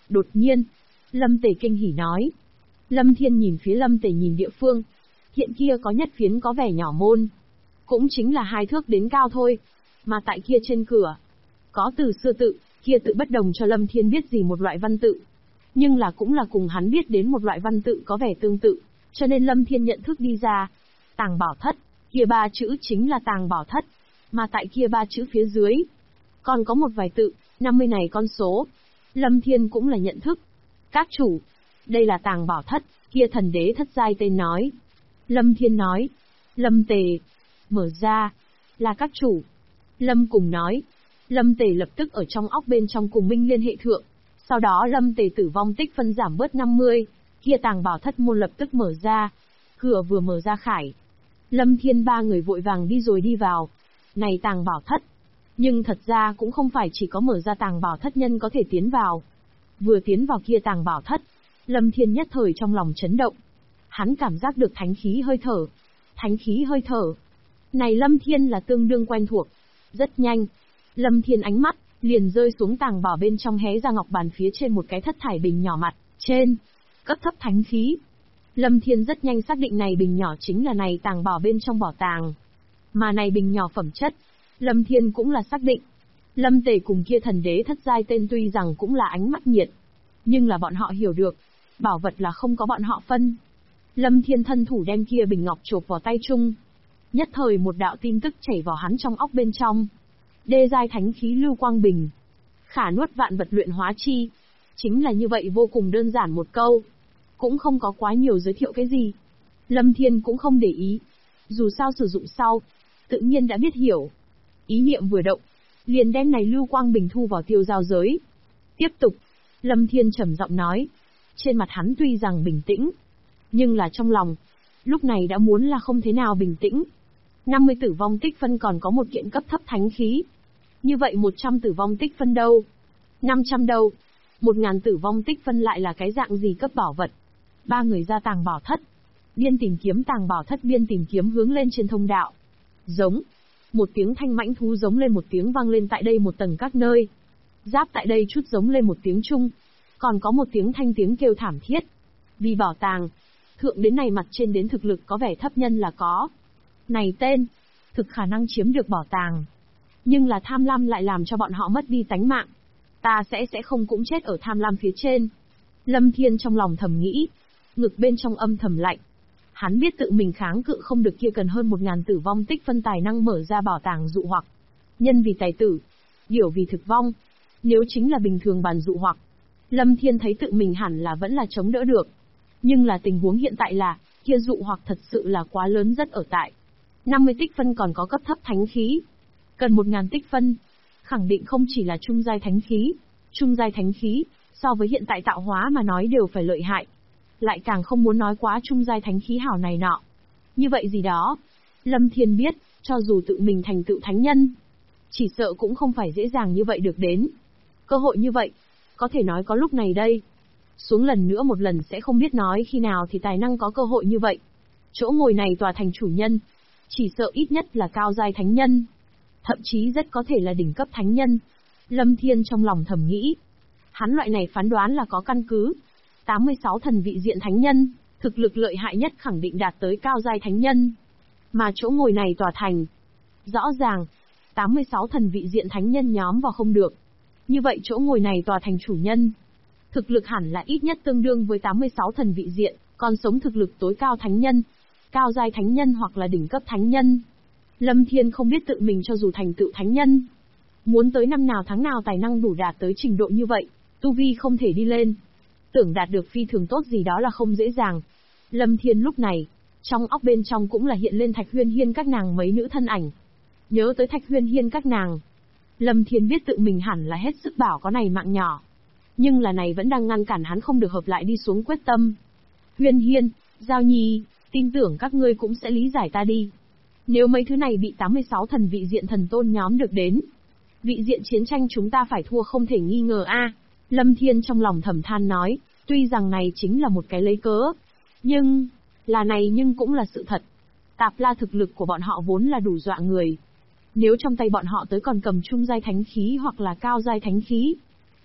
Đột nhiên, Lâm Tề kinh hỉ nói. Lâm Thiên nhìn phía Lâm Tề nhìn địa phương. Hiện kia có nhất phiến có vẻ nhỏ môn. Cũng chính là 2 thước đến cao thôi. Mà tại kia trên cửa, có từ xưa tự, kia tự bất đồng cho Lâm Thiên biết gì một loại văn tự. Nhưng là cũng là cùng hắn biết đến một loại văn tự có vẻ tương tự, cho nên Lâm Thiên nhận thức đi ra. Tàng bảo thất, kia 3 chữ chính là tàng bảo thất. Mà tại kia 3 chữ phía dưới, còn có một vài tự, 50 này con số. Lâm Thiên cũng là nhận thức. Các chủ, đây là tàng bảo thất, kia thần đế thất giai tên nói. Lâm Thiên nói. Lâm Tề, mở ra, là các chủ. Lâm cùng nói. Lâm Tề lập tức ở trong óc bên trong cùng Minh liên hệ thượng. Sau đó Lâm Tề tử vong tích phân giảm bớt 50, kia tàng bảo thất môn lập tức mở ra. Cửa vừa mở ra khải. Lâm Thiên 3 người vội vàng đi rồi đi vào. Này tàng bảo thất. Nhưng thật ra cũng không phải chỉ có mở ra tàng bảo thất nhân có thể tiến vào. Vừa tiến vào kia tàng bảo thất, Lâm Thiên nhất thời trong lòng chấn động. Hắn cảm giác được thánh khí hơi thở. Thánh khí hơi thở. Này Lâm Thiên là tương đương quen thuộc. Rất nhanh, Lâm Thiên ánh mắt liền rơi xuống tàng bảo bên trong hé ra ngọc bàn phía trên một cái thất thải bình nhỏ mặt trên, cấp thấp thánh khí. Lâm Thiên rất nhanh xác định này bình nhỏ chính là này tàng bảo bên trong bảo tàng. Mà này bình nhỏ phẩm chất, Lâm Thiên cũng là xác định. Lâm Tề cùng kia thần đế thất giai tên tuy rằng cũng là ánh mắt nhiệt, nhưng là bọn họ hiểu được, bảo vật là không có bọn họ phân. Lâm Thiên thân thủ đem kia bình ngọc chộp vào tay chung. Nhất thời một đạo tin tức chảy vào hắn trong óc bên trong. Đê giai thánh khí lưu quang bình. Khả nuốt vạn vật luyện hóa chi. Chính là như vậy vô cùng đơn giản một câu. Cũng không có quá nhiều giới thiệu cái gì. Lâm Thiên cũng không để ý. Dù sao sử dụng sau, tự nhiên đã biết hiểu. Ý niệm vừa động, liền đem này lưu quang bình thu vào tiêu giao giới. Tiếp tục, Lâm Thiên trầm giọng nói. Trên mặt hắn tuy rằng bình tĩnh, nhưng là trong lòng, lúc này đã muốn là không thế nào bình tĩnh. 50 tử vong tích phân còn có một kiện cấp thấp thánh khí. Như vậy 100 tử vong tích phân đâu? 500 đâu? 1000 tử vong tích phân lại là cái dạng gì cấp bảo vật? 3 người ra tàng bảo thất. Biên tìm kiếm tàng bảo thất biên tìm kiếm hướng lên trên thông đạo. Giống. Một tiếng thanh mãnh thú giống lên một tiếng vang lên tại đây một tầng các nơi. Giáp tại đây chút giống lên một tiếng chung. Còn có một tiếng thanh tiếng kêu thảm thiết. Vì bảo tàng, thượng đến này mặt trên đến thực lực có vẻ thấp nhân là có. Này tên, thực khả năng chiếm được bảo tàng. Nhưng là tham lam lại làm cho bọn họ mất đi tánh mạng. Ta sẽ không cũng chết ở tham lam phía trên. Lâm Thiên trong lòng thầm nghĩ. Ngực bên trong âm thầm lạnh. Hắn biết tự mình kháng cự không được kia cần hơn 1000 tử vong tích phân tài năng mở ra bảo tàng dụ hoặc. Nhân vì tài tử, điểu vì thực vong. Nếu chính là bình thường bàn dụ hoặc, Lâm Thiên thấy tự mình hẳn là vẫn là chống đỡ được. Nhưng là tình huống hiện tại là, kia dụ hoặc thật sự là quá lớn rất ở tại. 50 tích phân còn có cấp thấp thánh khí. Cần 1000 tích phân. Khẳng định không chỉ là trung giai thánh khí. Trung giai thánh khí, so với hiện tại tạo hóa mà nói đều phải lợi hại. Lại càng không muốn nói quá trung giai thánh khí hảo này nọ. Như vậy gì đó, Lâm Thiên biết, cho dù tự mình thành tựu thánh nhân, chỉ sợ cũng không phải dễ dàng như vậy được đến. Cơ hội như vậy, có thể nói có lúc này đây. Xuống lần nữa một lần sẽ không biết nói khi nào thì tài năng có cơ hội như vậy. Chỗ ngồi này tòa thành chủ nhân, chỉ sợ ít nhất là cao giai thánh nhân. Thậm chí rất có thể là đỉnh cấp thánh nhân. Lâm Thiên trong lòng thầm nghĩ. Hắn loại này phán đoán là có căn cứ. 86 thần vị diện thánh nhân, thực lực lợi hại nhất khẳng định đạt tới cao giai thánh nhân. Mà chỗ ngồi này tòa thành, rõ ràng, 86 thần vị diện thánh nhân nhóm vào không được. Như vậy chỗ ngồi này tòa thành chủ nhân, thực lực hẳn là ít nhất tương đương với 86 thần vị diện, còn sống thực lực tối cao thánh nhân, cao giai thánh nhân hoặc là đỉnh cấp thánh nhân. Lâm Thiên không biết tự mình cho dù thành tựu thánh nhân, muốn tới năm nào tháng nào tài năng đủ đạt tới trình độ như vậy, tu vi không thể đi lên. Tưởng đạt được phi thường tốt gì đó là không dễ dàng. Lâm Thiên lúc này, trong óc bên trong cũng là hiện lên Thạch Huyên Hiên các nàng mấy nữ thân ảnh. Nhớ tới Thạch Huyên Hiên các nàng, Lâm Thiên biết tự mình hẳn là hết sức bảo có này mạng nhỏ. Nhưng là này vẫn đang ngăn cản hắn không được hợp lại đi xuống quyết tâm. Huyên Hiên, Giao Nhi, tin tưởng các ngươi cũng sẽ lý giải ta đi. Nếu mấy thứ này bị 86 thần vị diện thần tôn nhóm được đến, vị diện chiến tranh chúng ta phải thua không thể nghi ngờ a. Lâm Thiên trong lòng thầm than nói, tuy rằng này chính là một cái lấy cớ, nhưng cũng là sự thật. Tạp La thực lực của bọn họ vốn là đủ dọa người. Nếu trong tay bọn họ tới còn cầm trung giai thánh khí hoặc là cao giai thánh khí,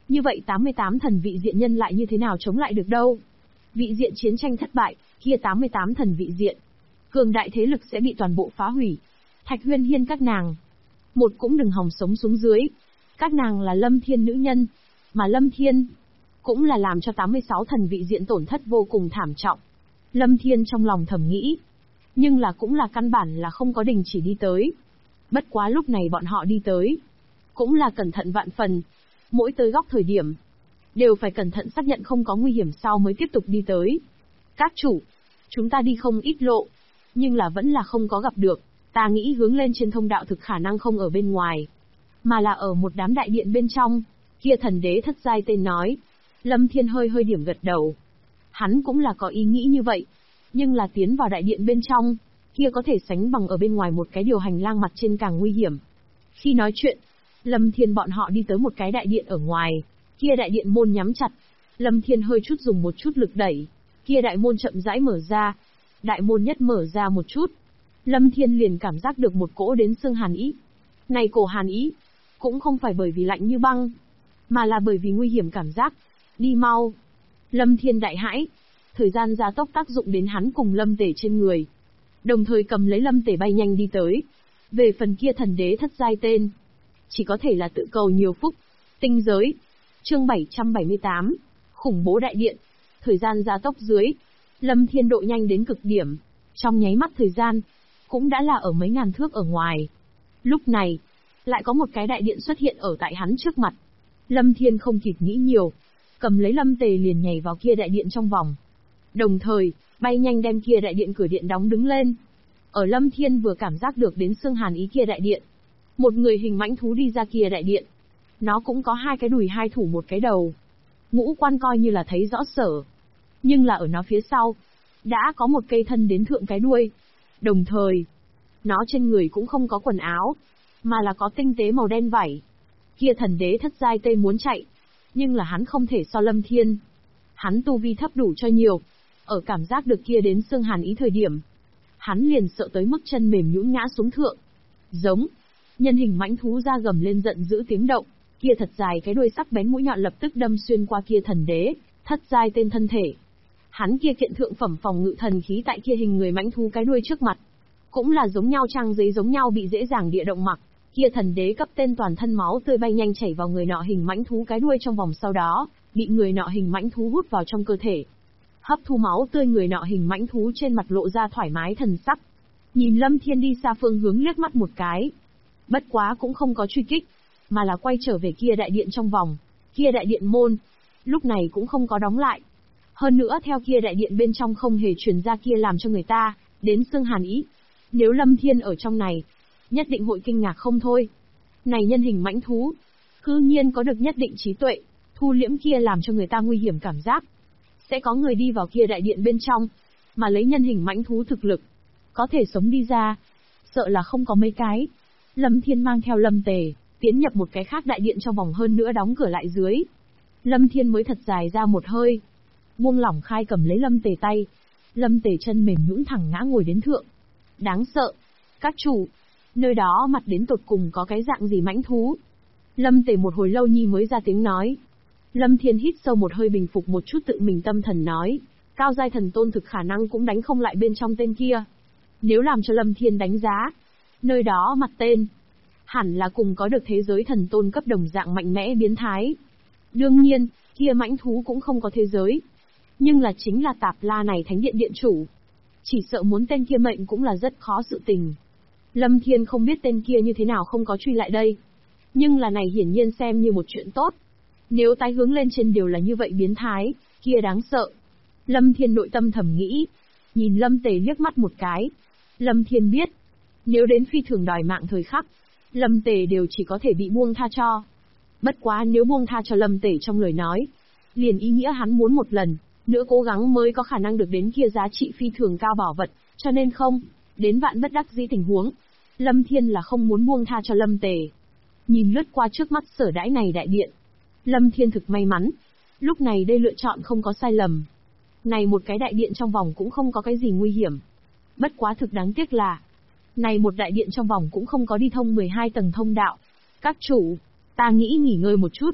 Như vậy 88 thần vị diện nhân lại như thế nào chống lại được đâu? Vị diện chiến tranh thất bại, kia 88 thần vị diện. Cường đại thế lực sẽ bị toàn bộ phá hủy. Thạch Huyên Hiên các nàng. Một cũng đừng hòng sống xuống dưới. Các nàng là Lâm Thiên nữ nhân. Mà Lâm Thiên cũng là làm cho 86 thần vị diện tổn thất vô cùng thảm trọng. Lâm Thiên trong lòng thầm nghĩ. Nhưng là cũng là căn bản là không có đình chỉ đi tới. Bất quá lúc này bọn họ đi tới. Cũng là cẩn thận vạn phần. Mỗi tới góc thời điểm. Đều phải cẩn thận xác nhận không có nguy hiểm sau mới tiếp tục đi tới. Các chủ. Chúng ta đi không ít lộ. Nhưng là vẫn là không có gặp được. Ta nghĩ hướng lên trên thông đạo thực khả năng không ở bên ngoài. Mà là ở một đám đại điện bên trong. Kia thần đế thất giai tên nói. Lâm Thiên hơi hơi điểm gật đầu. Hắn cũng là có ý nghĩ như vậy. Nhưng là tiến vào đại điện bên trong. Kia có thể sánh bằng ở bên ngoài một cái điều hành lang mặt trên càng nguy hiểm. Khi nói chuyện, Lâm Thiên bọn họ đi tới một cái đại điện ở ngoài. Kia đại điện môn nhắm chặt. Lâm Thiên hơi chút dùng một chút lực đẩy. Kia đại môn chậm rãi mở ra. Đại môn nhất mở ra một chút. Lâm Thiên liền cảm giác được một cỗ đến xương hàn ý. Này cổ hàn ý. Cũng không phải bởi vì lạnh như băng. Mà là bởi vì nguy hiểm cảm giác. Đi mau. Lâm Thiên đại hãi. Thời gian gia tốc tác dụng đến hắn cùng Lâm Tể trên người. Đồng thời cầm lấy Lâm Tể bay nhanh đi tới. Về phần kia thần đế thất giai tên. Chỉ có thể là tự cầu nhiều phúc. Tinh giới. Chương 778. Khủng bố đại điện. Thời gian gia tốc dưới. Lâm Thiên độ nhanh đến cực điểm. Trong nháy mắt thời gian. Cũng đã là ở mấy ngàn thước ở ngoài. Lúc này. Lại có một cái đại điện xuất hiện ở tại hắn trước mặt. Lâm Thiên không kịp nghĩ nhiều. Cầm lấy Lâm Tề liền nhảy vào kia đại điện trong vòng. Đồng thời, bay nhanh đem kia đại điện cửa điện đóng đứng lên. Ở Lâm Thiên vừa cảm giác được đến xương hàn ý kia đại điện. Một người hình mãnh thú đi ra kia đại điện. Nó cũng có hai cái đùi hai thủ một cái đầu. Ngũ quan coi như là thấy rõ sở. Nhưng là ở nó phía sau. Đã có một cây thân đến thượng cái đuôi. Đồng thời, nó trên người cũng không có quần áo. Mà là có tinh tế màu đen vảy. Kia thần đế thất giai tây muốn chạy. Nhưng là hắn không thể so Lâm Thiên. Hắn tu vi thấp đủ cho nhiều. Ở cảm giác được kia đến xương hàn ý thời điểm. Hắn liền sợ tới mức chân mềm nhũn ngã xuống thượng. Giống. Nhân hình mãnh thú ra gầm lên giận dữ tiếng động. Kia thật dài cái đuôi sắc bén mũi nhọn lập tức đâm xuyên qua kia thần đế, thất giai tên thân thể. Hắn kia kiện thượng phẩm phòng ngự thần khí tại kia hình người mãnh thú cái đuôi trước mặt. Cũng là giống nhau trang giấy giống nhau bị dễ dàng địa động mặc. Kia thần đế cấp tên toàn thân máu tươi bay nhanh chảy vào người nọ hình mãnh thú cái đuôi trong vòng sau đó, bị người nọ hình mãnh thú hút vào trong cơ thể. Hấp thu máu tươi người nọ hình mãnh thú trên mặt lộ ra thoải mái thần sắc. Nhìn Lâm Thiên đi xa phương hướng liếc mắt một cái. Bất quá cũng không có truy kích, mà là quay trở về kia đại điện trong vòng. Kia đại điện môn, lúc này cũng không có đóng lại. Hơn nữa theo kia đại điện bên trong không hề truyền ra kia làm cho người ta đến xương hàn ý. Nếu Lâm Thiên ở trong này, nhất định hội kinh ngạc không thôi. Này nhân hình mãnh thú, cư nhiên có được nhất định trí tuệ, thu liễm kia làm cho người ta nguy hiểm cảm giác. Sẽ có người đi vào kia đại điện bên trong, mà lấy nhân hình mãnh thú thực lực, có thể sống đi ra, sợ là không có mấy cái. Lâm Thiên mang theo Lâm Tề, tiến nhập một cái khác đại điện trong vòng hơn nữa đóng cửa lại dưới. Lâm Thiên mới thật dài ra một hơi, buông lỏng khai cầm lấy Lâm Tề tay. Lâm Tề chân mềm nhũn thẳng ngã ngồi đến thượng. Đáng sợ. Các chủ, nơi đó mặt đến tột cùng có cái dạng gì mãnh thú? Lâm Tề một hồi lâu nhi mới ra tiếng nói. Lâm Thiên hít sâu một hơi bình phục một chút tự mình tâm thần nói. Cao giai thần tôn thực khả năng cũng đánh không lại bên trong tên kia. Nếu làm cho Lâm Thiên đánh giá, nơi đó mặt tên, hẳn là cùng có được thế giới thần tôn cấp đồng dạng mạnh mẽ biến thái. Đương nhiên, kia mãnh thú cũng không có thế giới. Nhưng là chính là Tạp La này thánh điện điện chủ. Chỉ sợ muốn tên kia mệnh cũng là rất khó sự tình. Lâm Thiên không biết tên kia như thế nào không có truy lại đây. Nhưng là này hiển nhiên xem như một chuyện tốt. Nếu tái hướng lên trên đều là như vậy biến thái, kia đáng sợ. Lâm Thiên nội tâm thầm nghĩ. Nhìn Lâm Tề liếc mắt một cái. Lâm Thiên biết, nếu đến phi thường đòi mạng thời khắc, Lâm Tề đều chỉ có thể bị buông tha cho. Bất quá nếu buông tha cho Lâm Tề trong lời nói, liền ý nghĩa hắn muốn một lần nữa cố gắng mới có khả năng được đến kia giá trị phi thường cao bảo vật, cho nên không, đến vạn bất đắc dĩ tình huống, Lâm Thiên là không muốn buông tha cho Lâm Tề. Nhìn lướt qua trước mắt sở đãi này đại điện, Lâm Thiên thực may mắn, lúc này đây lựa chọn không có sai lầm. Này một cái đại điện trong vòng cũng không có cái gì nguy hiểm. Bất quá thực đáng tiếc là, này một đại điện trong vòng cũng không có đi thông 12 tầng thông đạo. Các chủ, ta nghĩ nghỉ ngơi một chút.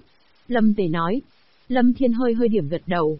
Lâm Tề nói. Lâm Thiên hơi hơi điểm gật đầu.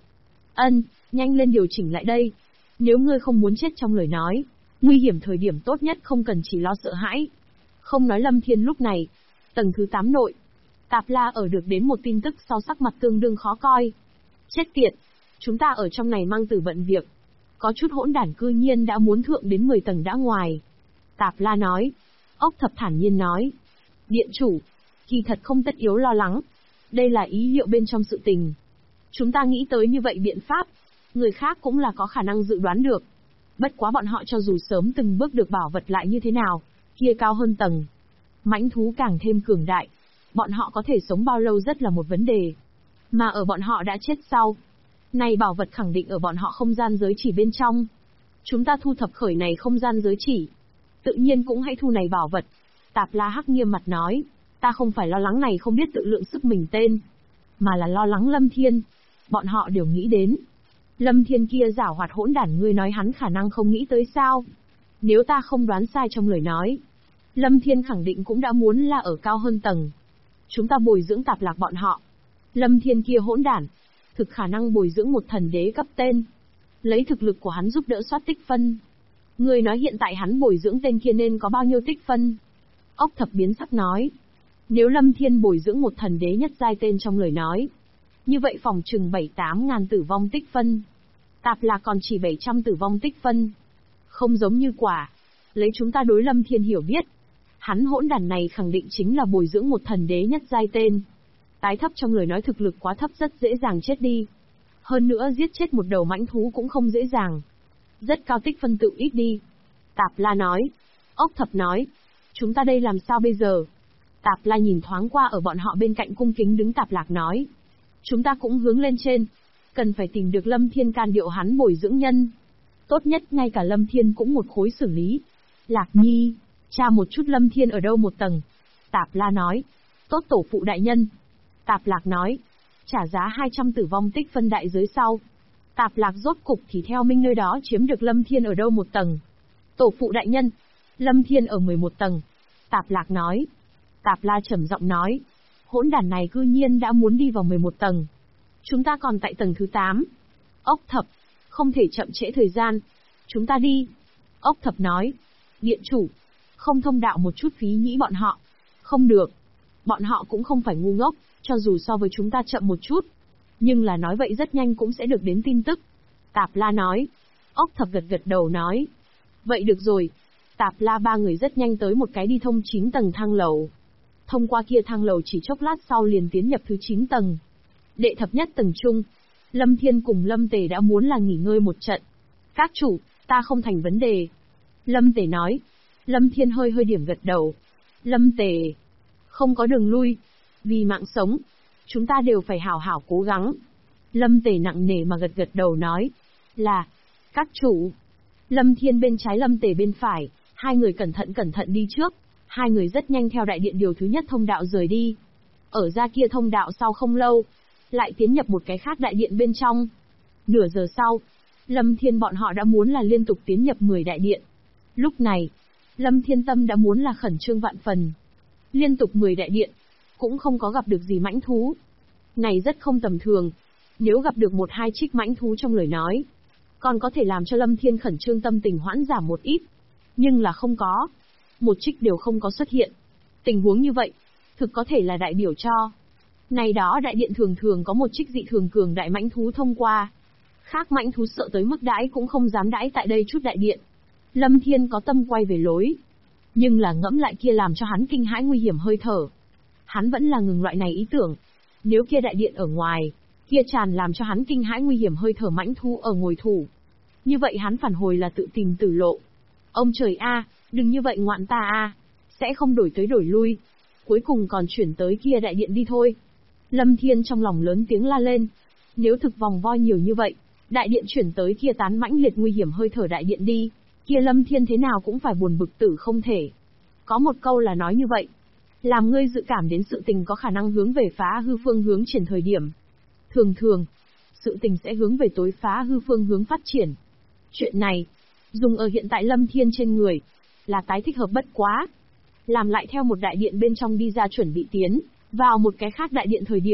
Nhanh lên điều chỉnh lại đây. Nếu ngươi không muốn chết trong lời nói, nguy hiểm thời điểm tốt nhất không cần chỉ lo sợ hãi. Không nói Lâm Thiên lúc này, tầng thứ 8 nội, Tạp La ở được đến một tin tức sau sắc mặt tương đương khó coi. Chết tiệt, chúng ta ở trong này mang tử bận việc. Có chút hỗn đản cư nhiên đã muốn thượng đến 10 tầng đã ngoài. Tạp La nói. Ốc Thập thản nhiên nói. Điện chủ, kỳ thật không tất yếu lo lắng. Đây là ý liệu bên trong sự tình. Chúng ta nghĩ tới như vậy biện pháp, người khác cũng là có khả năng dự đoán được. Bất quá bọn họ cho dù sớm từng bước được bảo vật lại như thế nào, kia cao hơn tầng. Mãnh thú càng thêm cường đại, bọn họ có thể sống bao lâu rất là một vấn đề. Mà ở bọn họ đã chết sau, này bảo vật khẳng định ở bọn họ không gian giới chỉ bên trong. Chúng ta thu thập khởi này không gian giới chỉ, tự nhiên cũng hãy thu này bảo vật. Tạp La Hắc nghiêm mặt nói, ta không phải lo lắng này không biết tự lượng sức mình tên, mà là lo lắng Lâm Thiên. Bọn họ đều nghĩ đến. Lâm Thiên kia giảo hoạt hỗn đản, ngươi nói hắn khả năng không nghĩ tới sao? Nếu ta không đoán sai trong lời nói, Lâm Thiên khẳng định cũng đã muốn là ở cao hơn tầng. Chúng ta bồi dưỡng Tạp Lạc bọn họ. Lâm Thiên kia hỗn đản, thực khả năng bồi dưỡng một thần đế cấp tên. Lấy thực lực của hắn giúp đỡ soát tích phân. Ngươi nói hiện tại hắn bồi dưỡng tên kia nên có bao nhiêu tích phân? Ốc Thập biến sắc nói. Nếu Lâm Thiên bồi dưỡng một thần đế nhất giai tên trong lời nói, như vậy phòng chừng 7-8 ngàn tử vong tích phân. Tạp Lạc còn chỉ 700 tử vong tích phân. Không giống như quả. Lấy chúng ta đối Lâm Thiên hiểu biết, hắn hỗn đản này khẳng định chính là bồi dưỡng một thần đế nhất giai tên. Tái thấp trong lời nói thực lực quá thấp rất dễ dàng chết đi. Hơn nữa giết chết một đầu mãnh thú cũng không dễ dàng. Rất cao tích phân tự ít đi. Tạp La nói. Ốc Thập nói. Chúng ta đây làm sao bây giờ? Tạp La nhìn thoáng qua ở bọn họ bên cạnh cung kính đứng Tạp Lạc nói. Chúng ta cũng hướng lên trên. Cần phải tìm được Lâm Thiên can điệu hắn bồi dưỡng nhân. Tốt nhất ngay cả Lâm Thiên cũng một khối xử lý. Lạc Nhi, tra một chút Lâm Thiên ở đâu một tầng. Tạp La nói. Tốt tổ phụ đại nhân. Tạp Lạc nói. Trả giá 200 tử vong tích phân đại giới sau. Tạp Lạc rốt cục thì theo Minh nơi đó chiếm được Lâm Thiên ở đâu một tầng. Tổ phụ đại nhân. Lâm Thiên ở 11 tầng. Tạp Lạc nói. Tạp La trầm giọng nói. Hỗn đản này cư nhiên đã muốn đi vào 11 tầng. Chúng ta còn tại tầng thứ 8. Ốc Thập, không thể chậm trễ thời gian. Chúng ta đi. Ốc Thập nói. Điện chủ, không thông đạo một chút phí nhĩ bọn họ. Không được. Bọn họ cũng không phải ngu ngốc, cho dù so với chúng ta chậm một chút. Nhưng là nói vậy rất nhanh cũng sẽ được đến tin tức. Tạp La nói. Ốc Thập gật gật đầu nói. Vậy được rồi. Tạp La ba người rất nhanh tới một cái đi thông 9 tầng thang lầu. Thông qua kia thang lầu chỉ chốc lát sau liền tiến nhập thứ 9 tầng. Đệ thập nhất tầng trung, Lâm Thiên cùng Lâm Tề đã muốn là nghỉ ngơi một trận. Các chủ, ta không thành vấn đề. Lâm Tề nói. Lâm Thiên hơi hơi điểm gật đầu. Lâm Tề, không có đường lui. Vì mạng sống, chúng ta đều phải hảo hảo cố gắng. Lâm Tề nặng nề mà gật gật đầu nói. Là, các chủ. Lâm Thiên bên trái Lâm Tề bên phải, hai người cẩn thận đi trước. Hai người rất nhanh theo đại điện điều thứ nhất thông đạo rời đi. Ở ra kia thông đạo sau không lâu, lại tiến nhập một cái khác đại điện bên trong. Nửa giờ sau, Lâm Thiên bọn họ đã muốn là liên tục tiến nhập 10 đại điện. Lúc này, Lâm Thiên tâm đã muốn là khẩn trương vạn phần. Liên tục 10 đại điện, cũng không có gặp được gì mãnh thú. Này rất không tầm thường. Nếu gặp được 1-2 trích mãnh thú trong lời nói, còn có thể làm cho Lâm Thiên khẩn trương tâm tình hoãn giảm một ít. Nhưng là không có. Một trích đều không có xuất hiện. Tình huống như vậy, thực có thể là đại biểu cho này đó đại điện thường thường có một trích dị thường cường đại mãnh thú thông qua. Khác mãnh thú sợ tới mức đãi cũng không dám đãi tại đây chút đại điện. Lâm Thiên có tâm quay về lối. Nhưng là ngẫm lại kia làm cho hắn kinh hãi nguy hiểm hơi thở. Hắn vẫn là ngừng loại này ý tưởng. Nếu kia đại điện ở ngoài, kia tràn làm cho hắn kinh hãi nguy hiểm hơi thở mãnh thú ở ngồi thủ. Như vậy hắn phản hồi là tự tìm tử lộ. Ông trời a, đừng như vậy ngoạn ta a, sẽ không đổi tới đổi lui. Cuối cùng còn chuyển tới kia đại điện đi thôi. Lâm Thiên trong lòng lớn tiếng la lên. Nếu thực vòng vo nhiều như vậy, đại điện chuyển tới kia tán mãnh liệt nguy hiểm hơi thở đại điện đi, kia Lâm Thiên thế nào cũng phải buồn bực tử không thể. Có một câu là nói như vậy. Làm ngươi dự cảm đến sự tình có khả năng hướng về phá hư phương hướng triển thời điểm. Thường thường, sự tình sẽ hướng về tối phá hư phương hướng phát triển. Chuyện này, dùng ở hiện tại Lâm Thiên trên người, là tái thích hợp bất quá. Làm lại theo một đại điện bên trong đi ra chuẩn bị tiến vào một cái khác đại điện thời điểm.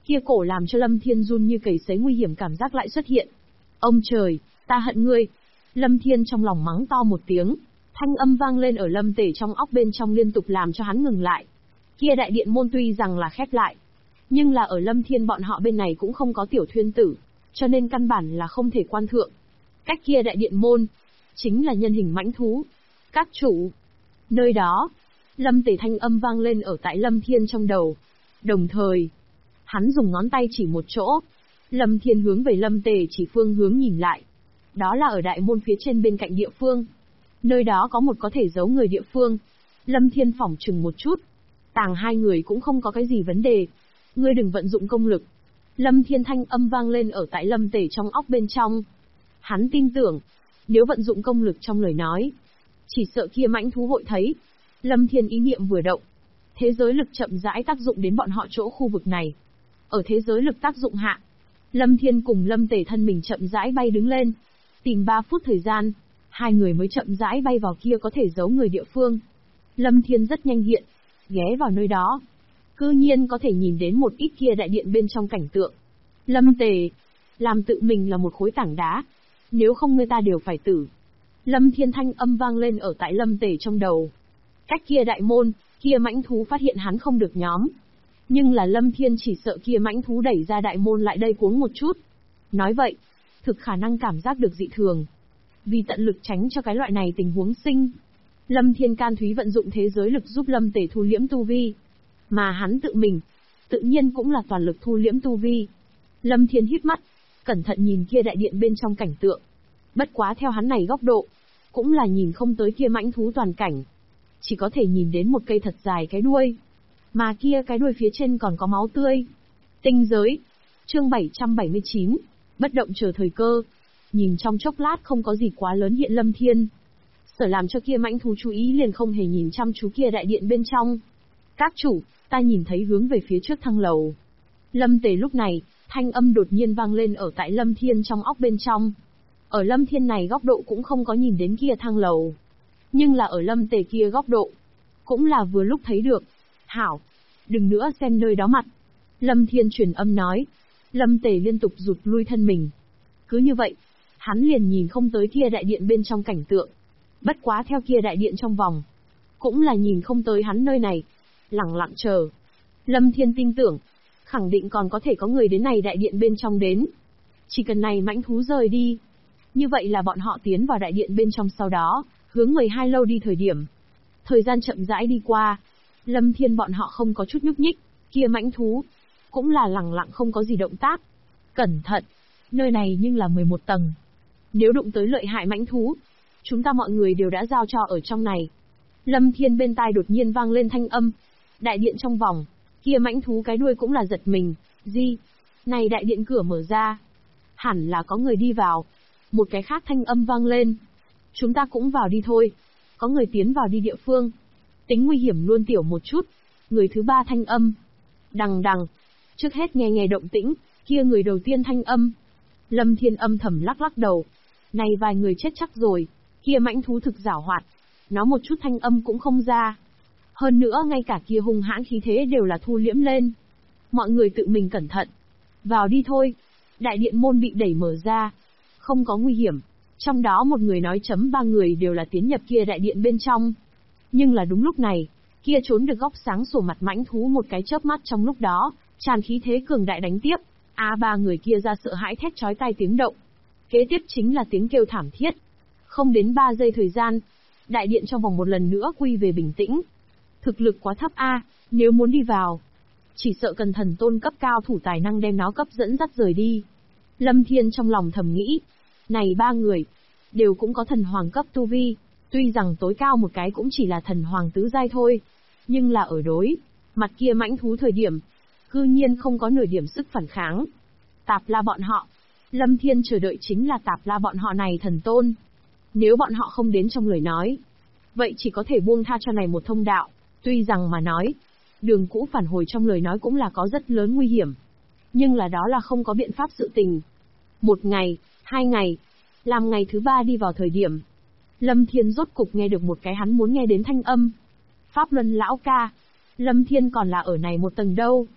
Kia cổ làm cho Lâm Thiên run như cầy sấy, nguy hiểm cảm giác lại xuất hiện. Ông trời, ta hận ngươi. Lâm Thiên trong lòng mắng to một tiếng, thanh âm vang lên ở Lâm Tề trong óc bên trong liên tục làm cho hắn ngừng lại. Kia đại điện môn tuy rằng là khép lại, nhưng là ở Lâm Thiên bọn họ bên này cũng không có tiểu thuyên tử, cho nên căn bản là không thể quan thượng. Cách kia đại điện môn, chính là nhân hình mãnh thú. Các chủ, nơi đó, Lâm Tề thanh âm vang lên ở tại Lâm Thiên trong đầu. Đồng thời, hắn dùng ngón tay chỉ một chỗ. Lâm Thiên hướng về Lâm Tề chỉ phương hướng nhìn lại. Đó là ở đại môn phía trên bên cạnh địa phương. Nơi đó có một có thể giấu người địa phương. Lâm Thiên phỏng chừng một chút. Tàng hai người cũng không có cái gì vấn đề. Ngươi đừng vận dụng công lực. Lâm Thiên thanh âm vang lên ở tại Lâm Tề trong óc bên trong. Hắn tin tưởng, nếu vận dụng công lực trong lời nói, chỉ sợ kia mãnh thú hội thấy. Lâm Thiên ý niệm vừa động, thế giới lực chậm rãi tác dụng đến bọn họ chỗ khu vực này. Ở thế giới lực tác dụng hạ, Lâm Thiên cùng Lâm Tề thân mình chậm rãi bay đứng lên. Tìm 3 phút thời gian, hai người mới chậm rãi bay vào kia có thể giấu người địa phương. Lâm Thiên rất nhanh hiện, ghé vào nơi đó. Cư nhiên có thể nhìn đến một ít kia đại điện bên trong cảnh tượng. Lâm Tề, làm tự mình là một khối tảng đá. Nếu không người ta đều phải tử. Lâm Thiên thanh âm vang lên ở tại Lâm Tề trong đầu. Cách kia đại môn, kia mãnh thú phát hiện hắn không được nhóm. Nhưng là Lâm Thiên chỉ sợ kia mãnh thú đẩy ra đại môn lại đây cuống một chút. Nói vậy, thực khả năng cảm giác được dị thường. Vì tận lực tránh cho cái loại này tình huống sinh, Lâm Thiên can thúy vận dụng thế giới lực giúp Lâm Tề thu liễm tu vi. Mà hắn tự mình, tự nhiên cũng là toàn lực thu liễm tu vi. Lâm Thiên híp mắt, cẩn thận nhìn kia đại điện bên trong cảnh tượng. Bất quá theo hắn này góc độ, cũng là nhìn không tới kia mãnh thú toàn cảnh. Chỉ có thể nhìn đến một cây thật dài cái đuôi. Mà kia cái đuôi phía trên còn có máu tươi. Tinh giới. Chương 779. Bất động chờ thời cơ. Nhìn trong chốc lát không có gì quá lớn hiện Lâm Thiên. Sở làm cho kia mãnh thú chú ý liền không hề nhìn chăm chú kia đại điện bên trong. Các chủ, ta nhìn thấy hướng về phía trước thang lầu. Lâm Tề lúc này, thanh âm đột nhiên vang lên ở tại Lâm Thiên trong óc bên trong. Ở Lâm Thiên này góc độ cũng không có nhìn đến kia thang lầu. Nhưng là ở Lâm Tề kia góc độ, cũng là vừa lúc thấy được. Hảo, đừng nữa xem nơi đó mặt. Lâm Thiên truyền âm nói. Lâm Tề liên tục rụt lui thân mình. Cứ như vậy, hắn liền nhìn không tới kia đại điện bên trong cảnh tượng. Bất quá theo kia đại điện trong vòng, cũng là nhìn không tới hắn nơi này. Lẳng lặng chờ. Lâm Thiên tin tưởng, khẳng định còn có thể có người đến này đại điện bên trong đến. Chỉ cần này mãnh thú rời đi. Như vậy là bọn họ tiến vào đại điện bên trong sau đó, hướng 12 lâu đi thời điểm. Thời gian chậm rãi đi qua. Lâm Thiên bọn họ không có chút nhúc nhích, kia mãnh thú cũng là lẳng lặng không có gì động tác. Cẩn thận, nơi này nhưng là 11 tầng. Nếu đụng tới lợi hại mãnh thú, chúng ta mọi người đều đã giao cho ở trong này. Lâm Thiên bên tai đột nhiên vang lên thanh âm. Đại điện trong vòng, kia mãnh thú cái đuôi cũng là giật mình. Gì? Này đại điện cửa mở ra. Hẳn là có người đi vào. Một cái khác thanh âm vang lên. Chúng ta cũng vào đi thôi. Có người tiến vào đi địa phương. Tính nguy hiểm luôn tiểu một chút. Người thứ 3 thanh âm. Đằng đằng. Trước hết nghe nghe động tĩnh, kia người đầu tiên thanh âm. Lâm Thiên âm thầm lắc lắc đầu. Này vài người chết chắc rồi. Kia mãnh thú thực giảo hoạt. Nó một chút thanh âm cũng không ra. Hơn nữa ngay cả kia hung hãn khí thế đều là thu liễm lên. Mọi người tự mình cẩn thận. Vào đi thôi. Đại điện môn bị đẩy mở ra. Không có nguy hiểm. Trong đó một người nói chấm 3 người đều là tiến nhập kia đại điện bên trong. Nhưng là đúng lúc này, kia trốn được góc sáng sủa mặt mãnh thú một cái chớp mắt trong lúc đó, tràn khí thế cường đại đánh tiếp. 3 người kia ra sợ hãi thét chói tai tiếng động. Kế tiếp chính là tiếng kêu thảm thiết. Không đến 3 giây thời gian, đại điện trong vòng một lần nữa quy về bình tĩnh. Thực lực quá thấp nếu muốn đi vào, chỉ sợ cần thần tôn cấp cao thủ tài năng đem nó cấp dẫn dắt rời đi. Lâm Thiên trong lòng thầm nghĩ, này 3 người, đều cũng có thần hoàng cấp tu vi, tuy rằng tối cao một cái cũng chỉ là thần hoàng tứ giai thôi, nhưng là ở đối mặt kia mãnh thú thời điểm, cư nhiên không có nửa điểm sức phản kháng. Tạp La bọn họ, Lâm Thiên chờ đợi chính là Tạp La bọn họ này thần tôn. Nếu bọn họ không đến trong lời nói, vậy chỉ có thể buông tha cho này một thông đạo, tuy rằng mà nói, đường cũ phản hồi trong lời nói cũng là có rất lớn nguy hiểm. Nhưng là đó là không có biện pháp sự tình. 1 ngày, 2 ngày, làm ngày thứ 3 đi vào thời điểm. Lâm Thiên rốt cục nghe được một cái hắn muốn nghe đến thanh âm. Pháp Luân lão ca, Lâm Thiên còn là ở này một tầng đâu.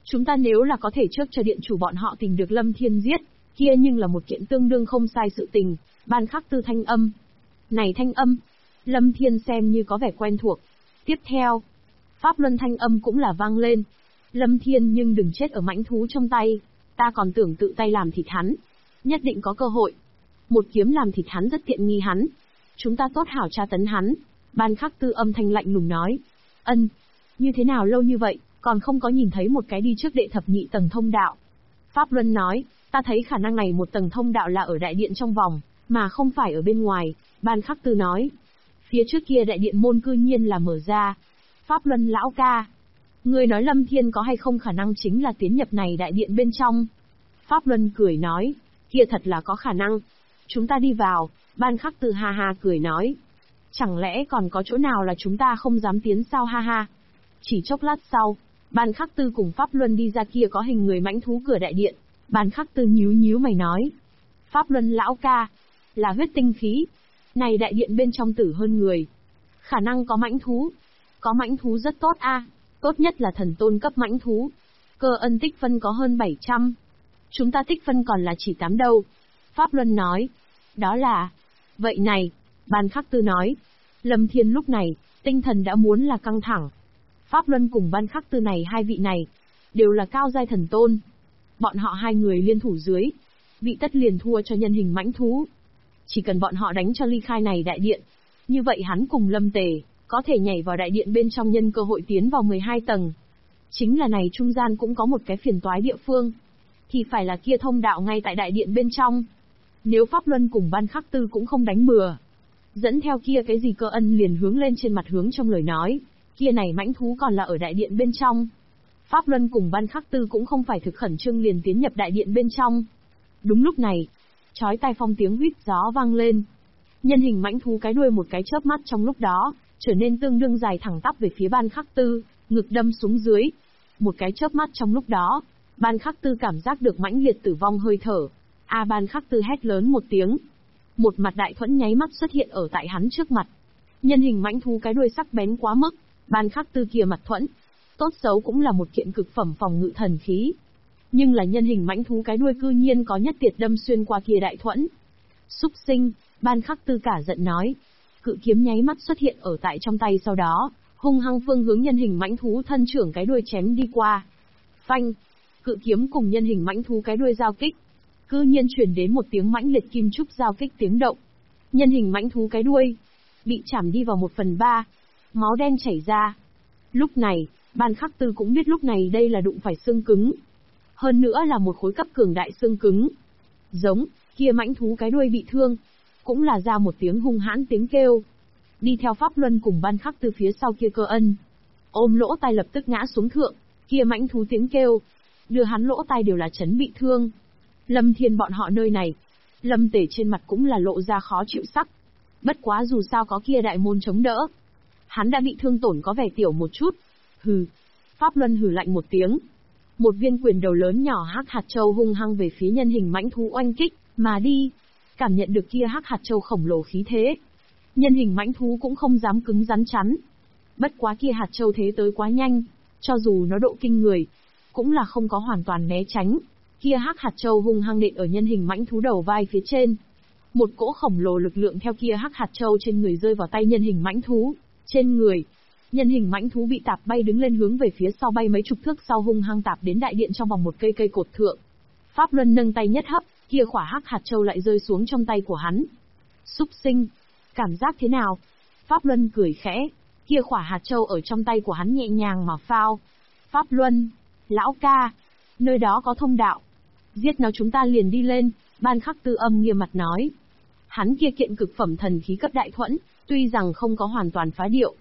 Chúng ta nếu là có thể trước cho điện chủ bọn họ tìm được Lâm Thiên giết, kia nhưng là một kiện tương đương không sai sự tình. Ban Khắc Tư thanh âm. Này thanh âm, Lâm Thiên xem như có vẻ quen thuộc. Tiếp theo, Pháp Luân thanh âm cũng là vang lên. Lâm Thiên nhưng đừng chết ở mãnh thú trong tay, ta còn tưởng tự tay làm thịt hắn. Nhất định có cơ hội. Một kiếm làm thịt hắn rất tiện nghi hắn. Chúng ta tốt hảo tra tấn hắn. Ban Khắc Tư âm thanh lạnh lùng nói. Ân, như thế nào lâu như vậy, còn không có nhìn thấy một cái đi trước đệ thập nhị tầng thông đạo. Pháp Luân nói, ta thấy khả năng này một tầng thông đạo là ở đại điện trong vòng, mà không phải ở bên ngoài. Ban Khắc Tư nói, phía trước kia đại điện môn cư nhiên là mở ra. Pháp Luân lão ca, ngươi nói Lâm Thiên có hay không khả năng chính là tiến nhập này đại điện bên trong. Pháp Luân cười nói, kia thật là có khả năng. Chúng ta đi vào. Ban Khắc Tư ha ha cười nói, chẳng lẽ còn có chỗ nào là chúng ta không dám tiến sao ha ha. Chỉ chốc lát sau, Ban Khắc Tư cùng Pháp Luân đi ra kia có hình người mãnh thú cửa đại điện. Ban Khắc Tư nhíu nhíu mày nói, Pháp Luân lão ca, là huyết tinh khí. Này đại điện bên trong tử hơn người. Khả năng có mãnh thú. Có mãnh thú rất tốt a, tốt nhất là thần tôn cấp mãnh thú. Cơ ân tích phân có hơn 700. Chúng ta tích phân còn là chỉ 8 đâu. Pháp Luân nói, đó là... Vậy này, Ban Khắc Tư nói, Lâm Thiên lúc này, tinh thần đã muốn là căng thẳng. Pháp Luân cùng Ban Khắc Tư này hai vị này, đều là cao giai thần tôn. Bọn họ hai người liên thủ dưới, vị tất liền thua cho nhân hình mãnh thú. Chỉ cần bọn họ đánh cho ly khai này đại điện, như vậy hắn cùng Lâm Tề, có thể nhảy vào đại điện bên trong nhân cơ hội tiến vào 12 tầng. Chính là này trung gian cũng có một cái phiền toái địa phương, thì phải là kia thông đạo ngay tại đại điện bên trong. Nếu Pháp Luân cùng Ban Khắc Tư cũng không đánh bừa, dẫn theo kia cái gì Cơ Ân liền hướng lên trên mặt hướng trong lời nói, kia này mãnh thú còn là ở đại điện bên trong. Pháp Luân cùng Ban Khắc Tư cũng không phải thực khẩn trương liền tiến nhập đại điện bên trong. Đúng lúc này, chói tai phong tiếng huýt gió vang lên. Nhân hình mãnh thú cái đuôi một cái chớp mắt trong lúc đó, trở nên tương đương dài thẳng tắp về phía Ban Khắc Tư, ngực đâm xuống dưới. Một cái chớp mắt trong lúc đó, Ban Khắc Tư cảm giác được mãnh liệt tử vong hơi thở. Ban Khắc Tư hét lớn một tiếng. Một mặt đại thuẫn nháy mắt xuất hiện ở tại hắn trước mặt. Nhân hình mãnh thú cái đuôi sắc bén quá mức, Ban Khắc Tư kia mặt thuẫn, tốt xấu cũng là một kiện cực phẩm phòng ngự thần khí. Nhưng là nhân hình mãnh thú cái đuôi cư nhiên có nhất tiệt đâm xuyên qua kia đại thuẫn. Súc sinh, Ban Khắc Tư cả giận nói. Cự kiếm nháy mắt xuất hiện ở tại trong tay sau đó, hung hăng phương hướng nhân hình mãnh thú thân trưởng cái đuôi chém đi qua. Phanh, cự kiếm cùng nhân hình mãnh thú cái đuôi giao kích. Cư nhiên truyền đến một tiếng mãnh liệt kim trúc giao kích tiếng động. Nhân hình mãnh thú cái đuôi bị chảm đi vào 1/3, máu đen chảy ra. Lúc này, Ban Khắc Tư cũng biết lúc này đây là đụng phải xương cứng. Hơn nữa là một khối cấp cường đại xương cứng. Giống, kia mãnh thú cái đuôi bị thương, cũng là ra một tiếng hung hãn tiếng kêu. Đi theo Pháp Luân cùng Ban Khắc Tư phía sau kia Cơ Ân, ôm lỗ tai lập tức ngã xuống thượng, kia mãnh thú tiếng kêu, đưa hắn lỗ tai đều là chấn bị thương. Lâm Thiên bọn họ nơi này, Lâm Tề trên mặt cũng là lộ ra khó chịu sắc. Bất quá dù sao có kia đại môn chống đỡ, hắn đã bị thương tổn có vẻ tiểu một chút. Hừ. Pháp Luân hừ lạnh một tiếng. Một viên quyền đầu lớn nhỏ hắc hạt châu hung hăng về phía nhân hình mãnh thú oanh kích mà đi. Cảm nhận được kia hắc hạt châu khổng lồ khí thế, nhân hình mãnh thú cũng không dám cứng rắn chắn. Bất quá kia hạt châu thế tới quá nhanh, cho dù nó độ kinh người, cũng là không có hoàn toàn né tránh. Kia hắc hạt châu hung hăng nện ở nhân hình mãnh thú đầu vai phía trên. Một cỗ khổng lồ lực lượng theo kia hắc hạt châu trên người rơi vào tay nhân hình mãnh thú. Trên người, nhân hình mãnh thú bị tạp bay đứng lên hướng về phía sau bay mấy chục thước sau hung hăng tạp đến đại điện trong vòng một cây cột thượng. Pháp Luân nâng tay nhất hấp, kia khỏa hắc hạt châu lại rơi xuống trong tay của hắn. Súc sinh, cảm giác thế nào? Pháp Luân cười khẽ, kia khỏa hạt châu ở trong tay của hắn nhẹ nhàng mà phao. Pháp Luân, lão ca, nơi đó có thông đạo. Giết nó chúng ta liền đi lên, Ban Khắc Tư âm nghiêm mặt nói. Hắn kia kiện cực phẩm thần khí cấp đại thuẫn, tuy rằng không có hoàn toàn phá điệu.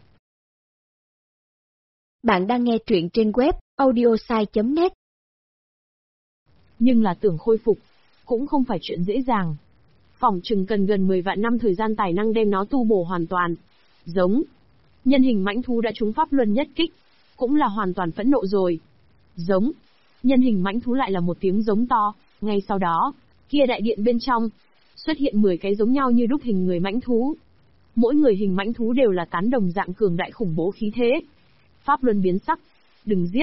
Bạn đang nghe truyện trên web audiosai.net. Nhưng là tưởng khôi phục, cũng không phải chuyện dễ dàng. Phỏng chừng cần gần 10 vạn năm thời gian tài năng đem nó tu bổ hoàn toàn. Giống. Nhân hình mãnh thú đã trúng Pháp Luân nhất kích, cũng là hoàn toàn phẫn nộ rồi. Giống. Nhân hình mãnh thú lại là một tiếng giống to, ngay sau đó, kia đại điện bên trong, xuất hiện 10 cái giống nhau như đúc hình người mãnh thú. Mỗi người hình mãnh thú đều là tán đồng dạng cường đại khủng bố khí thế. Pháp Luân biến sắc. Đừng giết.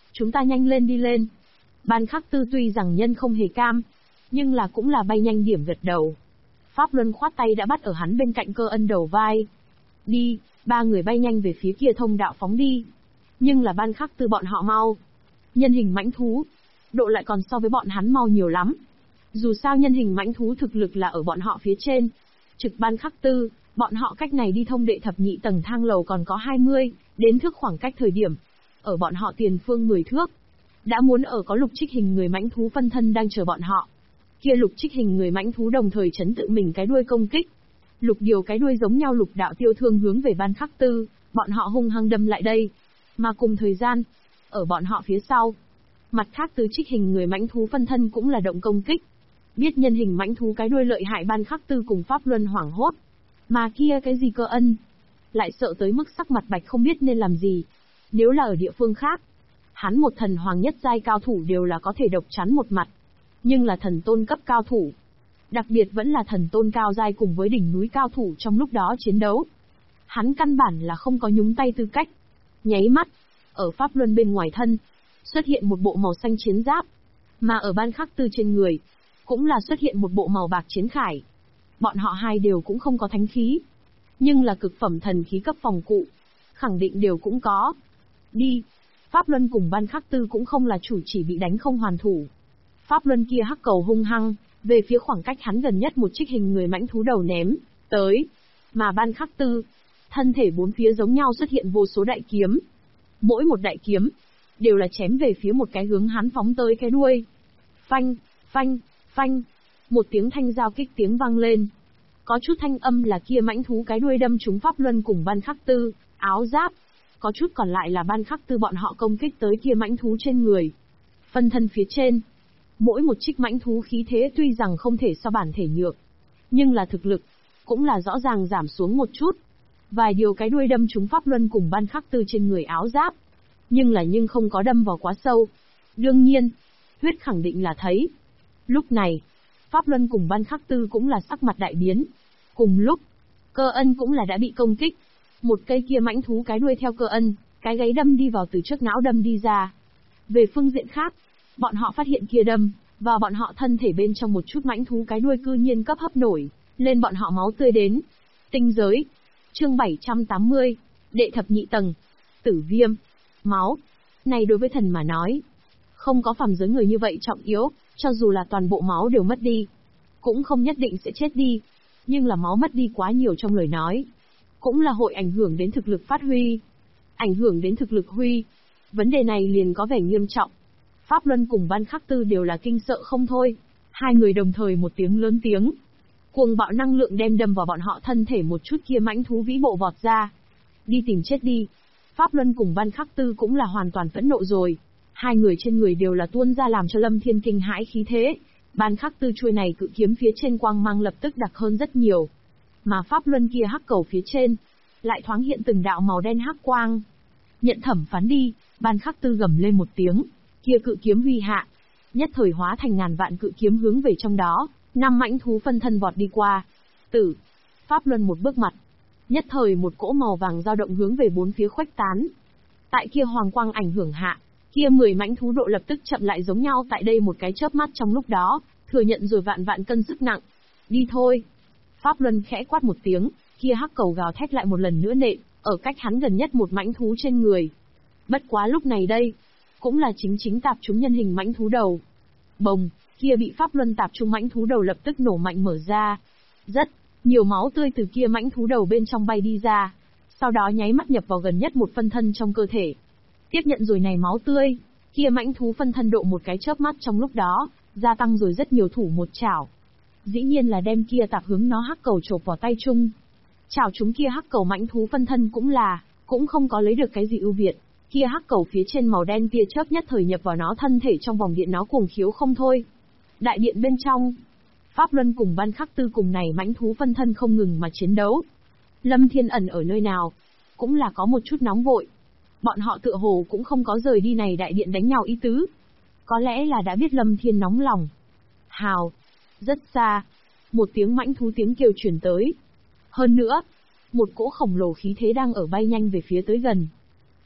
Chúng ta nhanh lên đi lên. Ban Khắc Tư tuy rằng nhân không hề cam, nhưng là cũng là bay nhanh điểm gật đầu. Pháp Luân khoát tay đã bắt ở hắn bên cạnh Cơ Ân đầu vai. Đi, ba người bay nhanh về phía kia thông đạo phóng đi. Nhưng là Ban Khắc Tư bọn họ mau. Nhân hình mãnh thú, độ lại còn so với bọn hắn mau nhiều lắm. Dù sao nhân hình mãnh thú thực lực là ở bọn họ phía trên. Trực Ban Khắc Tư, bọn họ cách này đi thông đệ thập nhị tầng thang lầu còn có 20, đến thước khoảng cách thời điểm. Ở bọn họ tiền phương 10 thước. Đã muốn ở có lục trích hình người mãnh thú phân thân đang chờ bọn họ. Kia lục trích hình người mãnh thú đồng thời chấn tự mình cái đuôi công kích. Lục điều cái đuôi giống nhau lục đạo tiêu thương hướng về Ban Khắc Tư, bọn họ hung hăng đâm lại đây. Mà cùng thời gian, ở bọn họ phía sau, mặt khác tứ trích hình người mãnh thú phân thân cũng là động công kích. Biết nhân hình mãnh thú cái đuôi lợi hại Ban Khắc Tư cùng Pháp Luân hoảng hốt. Mà kia cái gì Cơ Ân, lại sợ tới mức sắc mặt bạch không biết nên làm gì. Nếu là ở địa phương khác, hắn một thần hoàng nhất giai cao thủ đều là có thể độc chắn một mặt. Nhưng là thần tôn cấp cao thủ, đặc biệt vẫn là thần tôn cao giai cùng với đỉnh núi cao thủ trong lúc đó chiến đấu. Hắn căn bản là không có nhúng tay tư cách. Nháy mắt, ở Pháp Luân bên ngoài thân, xuất hiện một bộ màu xanh chiến giáp. Mà ở Ban Khắc Tư trên người, cũng là xuất hiện một bộ màu bạc chiến khải. Bọn họ hai đều cũng không có thánh khí. Nhưng là cực phẩm thần khí cấp phòng cụ, khẳng định đều cũng có. Đi. Pháp Luân cùng Ban Khắc Tư cũng không là chủ chỉ bị đánh không hoàn thủ. Pháp Luân kia hắc cầu hung hăng, về phía khoảng cách hắn gần nhất một trích hình người mãnh thú đầu ném tới. Mà Ban Khắc Tư, thân thể bốn phía giống nhau xuất hiện vô số đại kiếm. Mỗi một đại kiếm, đều là chém về phía một cái hướng hắn phóng tới cái đuôi. Phanh, phanh, phanh. Một tiếng thanh giao kích tiếng vang lên. Có chút thanh âm là kia mãnh thú cái đuôi đâm trúng Pháp Luân cùng Ban Khắc Tư, áo giáp. Có chút còn lại là Ban Khắc Tư bọn họ công kích tới kia mãnh thú trên người. Phân thân phía trên, mỗi một trích mãnh thú khí thế tuy rằng không thể so bản thể nhược, nhưng là thực lực, cũng là rõ ràng giảm xuống một chút. Vài điều cái đuôi đâm trúng Pháp Luân cùng Ban Khắc Tư trên người áo giáp, nhưng không có đâm vào quá sâu. Đương nhiên, huyết khẳng định là thấy. Lúc này, Pháp Luân cùng Ban Khắc Tư cũng là sắc mặt đại biến. Cùng lúc, Cơ Ân cũng là đã bị công kích. Một cây kia mãnh thú cái đuôi theo Cơ Ân, cái gáy đâm đi vào từ trước não đâm đi ra. Về phương diện khác, bọn họ phát hiện kia đâm và bọn họ thân thể bên trong một chút mãnh thú cái đuôi cư nhiên cấp hấp nổi lên bọn họ máu tươi đến. Tinh giới. Chương 780, đệ thập nhị tầng. Tử viêm. Máu. Này đối với thần mà nói, không có phàm giới người như vậy trọng yếu, cho dù là toàn bộ máu đều mất đi, cũng không nhất định sẽ chết đi. Nhưng là máu mất đi quá nhiều trong lời nói, cũng là hội ảnh hưởng đến thực lực phát huy. Ảnh hưởng đến thực lực huy. Vấn đề này liền có vẻ nghiêm trọng. Pháp Luân cùng Ban Khắc Tư đều là kinh sợ không thôi. Hai người đồng thời một tiếng lớn tiếng. Cuồng bạo năng lượng đem đâm vào bọn họ thân thể một chút kia mãnh thú vĩ bộ vọt ra. Đi tìm chết đi. Pháp Luân cùng Ban Khắc Tư cũng là hoàn toàn phẫn nộ rồi. Hai người trên người đều là tuôn ra làm cho Lâm Thiên kinh hãi khí thế. Ban Khắc Tư chuôi này cự kiếm phía trên quang mang lập tức đặc hơn rất nhiều. Mà Pháp Luân kia hắc cầu phía trên, lại thoáng hiện từng đạo màu đen hắc quang. Nhận thẩm phán đi. Ban Khắc Tư gầm lên một tiếng, kia cự kiếm huy hạ, nhất thời hóa thành ngàn vạn cự kiếm hướng về trong đó, năm mãnh thú phân thân vọt đi qua. Tử. Pháp Luân một bước mặt, nhất thời một cỗ màu vàng dao động hướng về bốn phía khuếch tán. Tại kia hoàng quang ảnh hưởng hạ, kia 10 mãnh thú độ lập tức chậm lại giống nhau tại đây một cái chớp mắt trong lúc đó, thừa nhận rồi vạn vạn cân sức nặng. Đi thôi. Pháp Luân khẽ quát một tiếng, kia hắc cầu gào thét lại một lần nữa nện, ở cách hắn gần nhất một mãnh thú trên người. Bất quá lúc này đây, cũng là chính tạp trúng nhân hình mãnh thú đầu. Bồng, kia bị Pháp Luân tạp trúng mãnh thú đầu lập tức nổ mạnh mở ra. Rất nhiều máu tươi từ kia mãnh thú đầu bên trong bay đi ra, sau đó nháy mắt nhập vào gần nhất một phân thân trong cơ thể. Tiếp nhận rồi này máu tươi, kia mãnh thú phân thân độ một cái chớp mắt trong lúc đó, gia tăng rồi rất nhiều thủ một chảo. Dĩ nhiên là đem kia tạp hướng nó hắc cầu chộp vào tay chung. Chảo chúng kia hắc cầu mãnh thú phân thân cũng không có lấy được cái gì ưu việt. Kia hắc cầu phía trên màu đen tia chớp nhất thời nhập vào nó thân thể trong vòng điện nó cuồng khiếu không thôi. Đại điện bên trong, Pháp Luân cùng Ban Khắc Tư cùng này mãnh thú phân thân không ngừng mà chiến đấu. Lâm Thiên ẩn ở nơi nào, cũng là có một chút nóng vội. Bọn họ tựa hồ cũng không có rời đi này đại điện đánh nhau ý tứ. Có lẽ là đã biết Lâm Thiên nóng lòng. Hào, rất xa, một tiếng mãnh thú tiếng kêu truyền tới. Hơn nữa, một cỗ khổng lồ khí thế đang ở bay nhanh về phía tới gần.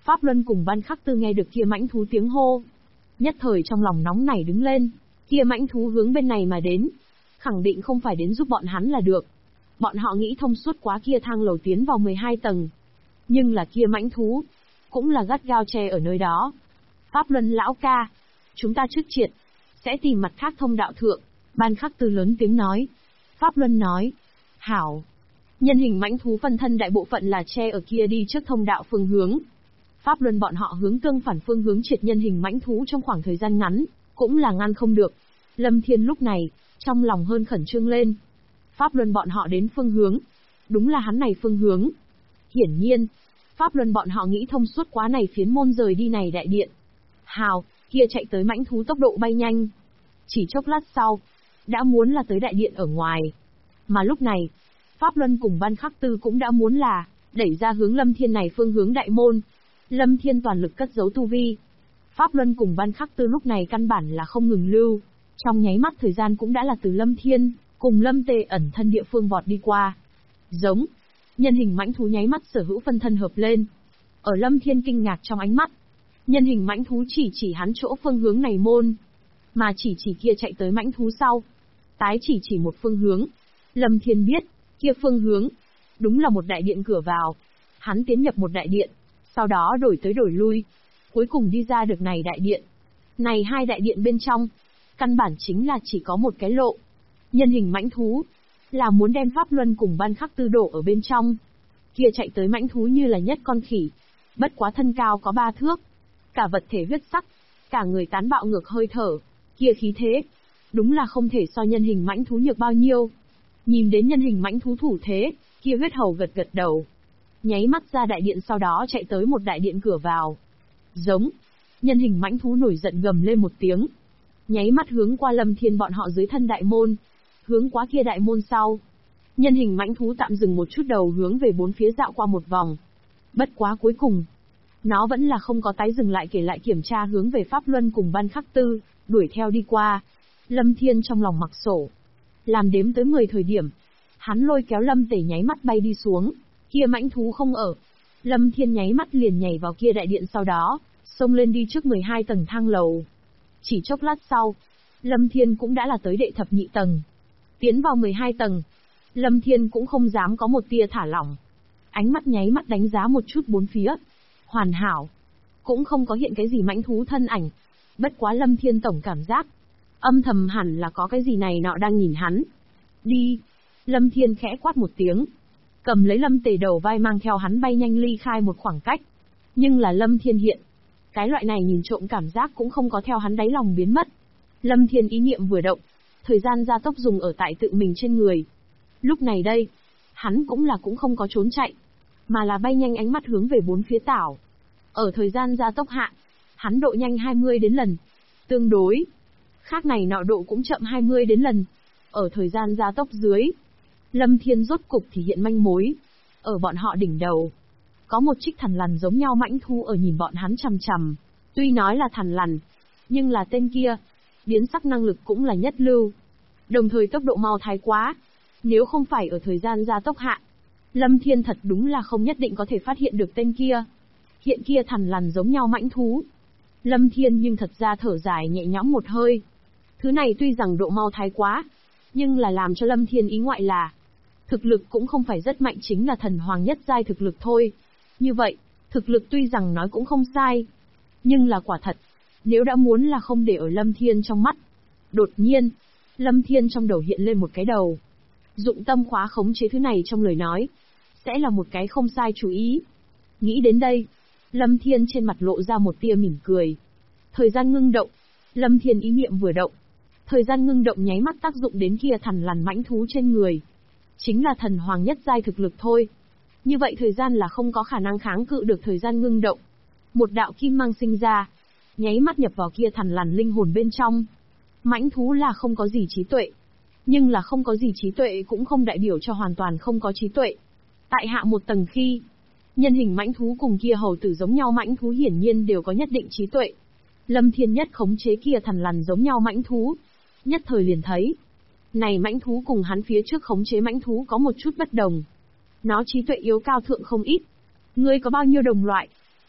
Pháp Luân cùng Văn Khắc Tư nghe được kia mãnh thú tiếng hô. Nhất thời trong lòng nóng nảy đứng lên, kia mãnh thú hướng bên này mà đến. Khẳng định không phải đến giúp bọn hắn là được. Bọn họ nghĩ thông suốt quá kia thang lầu tiến vào 12 tầng. Nhưng là kia mãnh thú, cũng là gắt gao che ở nơi đó. Pháp Luân lão ca, chúng ta trước triệt, sẽ tìm mặt khác thông đạo thượng. Ban Khắc Tư lớn tiếng nói. Pháp Luân nói, hảo. Nhân hình mãnh thú phân thân đại bộ phận là che ở kia đi trước thông đạo phương hướng. Pháp Luân bọn họ hướng tương phản phương hướng triệt nhân hình mãnh thú trong khoảng thời gian ngắn, cũng là ngăn không được. Lâm Thiên lúc này, trong lòng hơn khẩn trương lên. Pháp Luân bọn họ đến phương hướng. Đúng là hắn này phương hướng. Hiển nhiên, Pháp Luân bọn họ nghĩ thông suốt quá này phiến môn rời đi này đại điện. Hào, kia chạy tới mãnh thú tốc độ bay nhanh. Chỉ chốc lát sau, đã muốn là tới đại điện ở ngoài. Mà lúc này, Pháp Luân cùng Văn Khắc Tư cũng đã muốn là đẩy ra hướng Lâm Thiên này phương hướng đại môn. Lâm Thiên toàn lực cất giấu tu vi. Pháp Luân cùng Văn Khắc Tư lúc này căn bản là không ngừng lưu. Trong nháy mắt thời gian cũng đã là từ Lâm Thiên, cùng Lâm Tề ẩn thân địa phương vọt đi qua. Giống. Nhân hình mãnh thú nháy mắt sở hữu phân thân hợp lên. Ở Lâm Thiên kinh ngạc trong ánh mắt. Nhân hình mãnh thú chỉ hắn chỗ phương hướng này môn. Mà chỉ kia chạy tới mãnh thú sau. Tái chỉ một phương hướng. Lâm Thiên biết, kia phương hướng. Đúng là một đại điện cửa vào. Hắn tiến nhập một đại điện. Sau đó đổi tới đổi lui. Cuối cùng đi ra được này đại điện. Này hai đại điện bên trong. Căn bản chính là chỉ có một cái lộ. Nhân hình mãnh thú. Là muốn đem Pháp Luân cùng Văn Khắc Tư đổ ở bên trong. Kia chạy tới mãnh thú như là nhất con khỉ. Bất quá thân cao có 3 thước. Cả vật thể huyết sắc. Cả người tán bạo ngược hơi thở. Kia khí thế. Đúng là không thể so nhân hình mãnh thú nhược bao nhiêu. Nhìn đến nhân hình mãnh thú thủ thế. Kia huyết hầu gật đầu. Nháy mắt ra đại điện, sau đó chạy tới một đại điện cửa vào. Giống. Nhân hình mãnh thú nổi giận gầm lên một tiếng. Nháy mắt hướng qua Lâm Thiên bọn họ dưới thân đại môn. Hướng qua kia đại môn sau. Nhân hình mãnh thú tạm dừng một chút, đầu hướng về bốn phía dạo qua một vòng. Bất quá cuối cùng, nó vẫn là không có tái dừng lại, kể lại kiểm tra hướng về Pháp Luân cùng Văn Khắc Tư, đuổi theo đi qua. Lâm Thiên trong lòng mặc sổ. Làm đếm tới 10 thời điểm. Hắn lôi kéo Lâm Tề nháy mắt bay đi xuống. Kia mãnh thú không ở. Lâm Thiên nháy mắt liền nhảy vào kia đại điện, sau đó xông lên đi trước 12 tầng thang lầu. Chỉ chốc lát sau, Lâm Thiên cũng đã là tới đệ thập nhị tầng. Tiến vào 12 tầng, Lâm Thiên cũng không dám có một tia thả lỏng. Ánh mắt nháy mắt đánh giá một chút bốn phía. Hoàn hảo. Cũng không có hiện cái gì mãnh thú thân ảnh. Bất quá Lâm Thiên tổng cảm giác. Âm thầm hẳn là có cái gì này nọ đang nhìn hắn. Đi. Lâm Thiên khẽ quát một tiếng. Cầm lấy Lâm Tề đầu vai, mang theo hắn bay nhanh ly khai một khoảng cách. Nhưng là Lâm Thiên hiện. Cái loại này nhìn trộm cảm giác cũng không có theo hắn đáy lòng biến mất. Lâm Thiên ý niệm vừa động. Thời gian gia tốc dùng ở tại tự mình trên người. Lúc này đây, hắn cũng không có trốn chạy, mà là bay nhanh ánh mắt hướng về bốn phía tảo. Ở thời gian gia tốc hạ, hắn độ nhanh 20 đến lần. Tương đối, khác này nọ độ cũng chậm 20 đến lần. Ở thời gian gia tốc dưới, Lâm Thiên rốt cục thì hiện manh mối. Ở bọn họ đỉnh đầu, có một trích thằn lằn giống nhau mãnh thu ở nhìn bọn hắn chằm chằm. Tuy nói là thằn lằn, nhưng là tên kia, biến sắc năng lực cũng là nhất lưu. Đồng thời tốc độ mau thái quá. Nếu không phải ở thời gian gia tốc hạ, Lâm Thiên thật đúng là không nhất định có thể phát hiện được tên kia. Hiện kia thằn lằn giống nhau mãnh thú. Lâm Thiên nhưng thật ra thở dài nhẹ nhõm một hơi. Thứ này tuy rằng độ mau thái quá, nhưng là làm cho Lâm Thiên ý ngoại là thực lực cũng không phải rất mạnh, chính là thần hoàng nhất giai thực lực thôi. Như vậy, thực lực tuy rằng nói cũng không sai, nhưng là quả thật, nếu đã muốn là không để ở Lâm Thiên trong mắt. Đột nhiên, Lâm Thiên trong đầu hiện lên một cái đầu. Dụng tâm khóa khống chế thứ này trong lời nói, sẽ là một cái không sai chú ý. Nghĩ đến đây, Lâm Thiên trên mặt lộ ra một tia mỉm cười. Thời gian ngưng động, Lâm Thiên ý niệm vừa động. Thời gian ngưng động nháy mắt tác dụng đến kia thằn lằn mãnh thú trên người. Chính là thần hoàng nhất giai thực lực thôi. Như vậy thời gian là không có khả năng kháng cự được thời gian ngưng động. Một đạo kim mang sinh ra, nháy mắt nhập vào kia thằn lằn linh hồn bên trong. Mãnh thú là không có gì trí tuệ. Nhưng là không có gì trí tuệ cũng không đại biểu cho hoàn toàn không có trí tuệ. Tại hạ một tầng khi, nhân hình mãnh thú cùng kia hầu tử giống nhau mãnh thú hiển nhiên đều có nhất định trí tuệ. Lâm Thiên nhất khống chế kia thằn lằn giống nhau mãnh thú. Nhất thời liền thấy. Này mãnh thú cùng hắn phía trước khống chế mãnh thú có một chút bất đồng. Nó trí tuệ yếu cao thượng không ít. Ngươi có bao nhiêu đồng loại?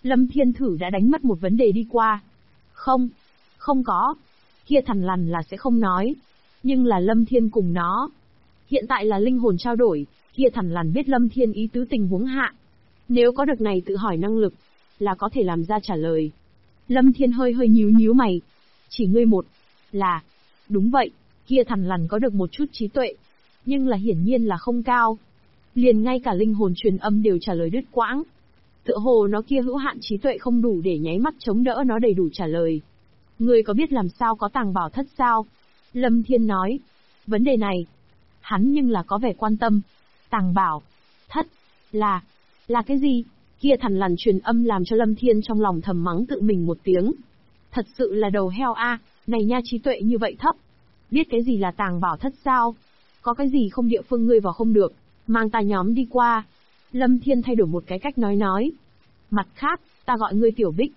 Lâm Thiên thử đã đánh mất một vấn đề đi qua. Không, không có. Kia thằn lằn là sẽ không nói. Nhưng là Lâm Thiên cùng nó. Hiện tại là linh hồn trao đổi, kia thằn lằn biết Lâm Thiên ý tứ tình huống hạ. Nếu có được này tự hỏi năng lực, là có thể làm ra trả lời. Lâm Thiên hơi nhíu mày. Chỉ ngươi một, là, đúng vậy, kia thằn lằn có được một chút trí tuệ. Nhưng là hiển nhiên là không cao. Liền ngay cả linh hồn truyền âm đều trả lời đứt quãng. Tựa hồ nó kia hữu hạn trí tuệ không đủ để nháy mắt chống đỡ nó đầy đủ trả lời. Ngươi có biết làm sao có tàng bảo thất sao? Lâm Thiên nói. Vấn đề này, hắn nhưng là có vẻ quan tâm. Tàng bảo thất, là cái gì? Kia thằn lằn truyền âm làm cho Lâm Thiên trong lòng thầm mắng tự mình một tiếng. Thật sự là đầu heo a, này nha, trí tuệ như vậy thấp. Biết cái gì là tàng bảo thất sao? Có cái gì không địa phương ngươi vào không được, mang ta nhóm đi qua. Lâm Thiên thay đổi một cái cách nói. Mặt khác, ta gọi ngươi Tiểu Bích.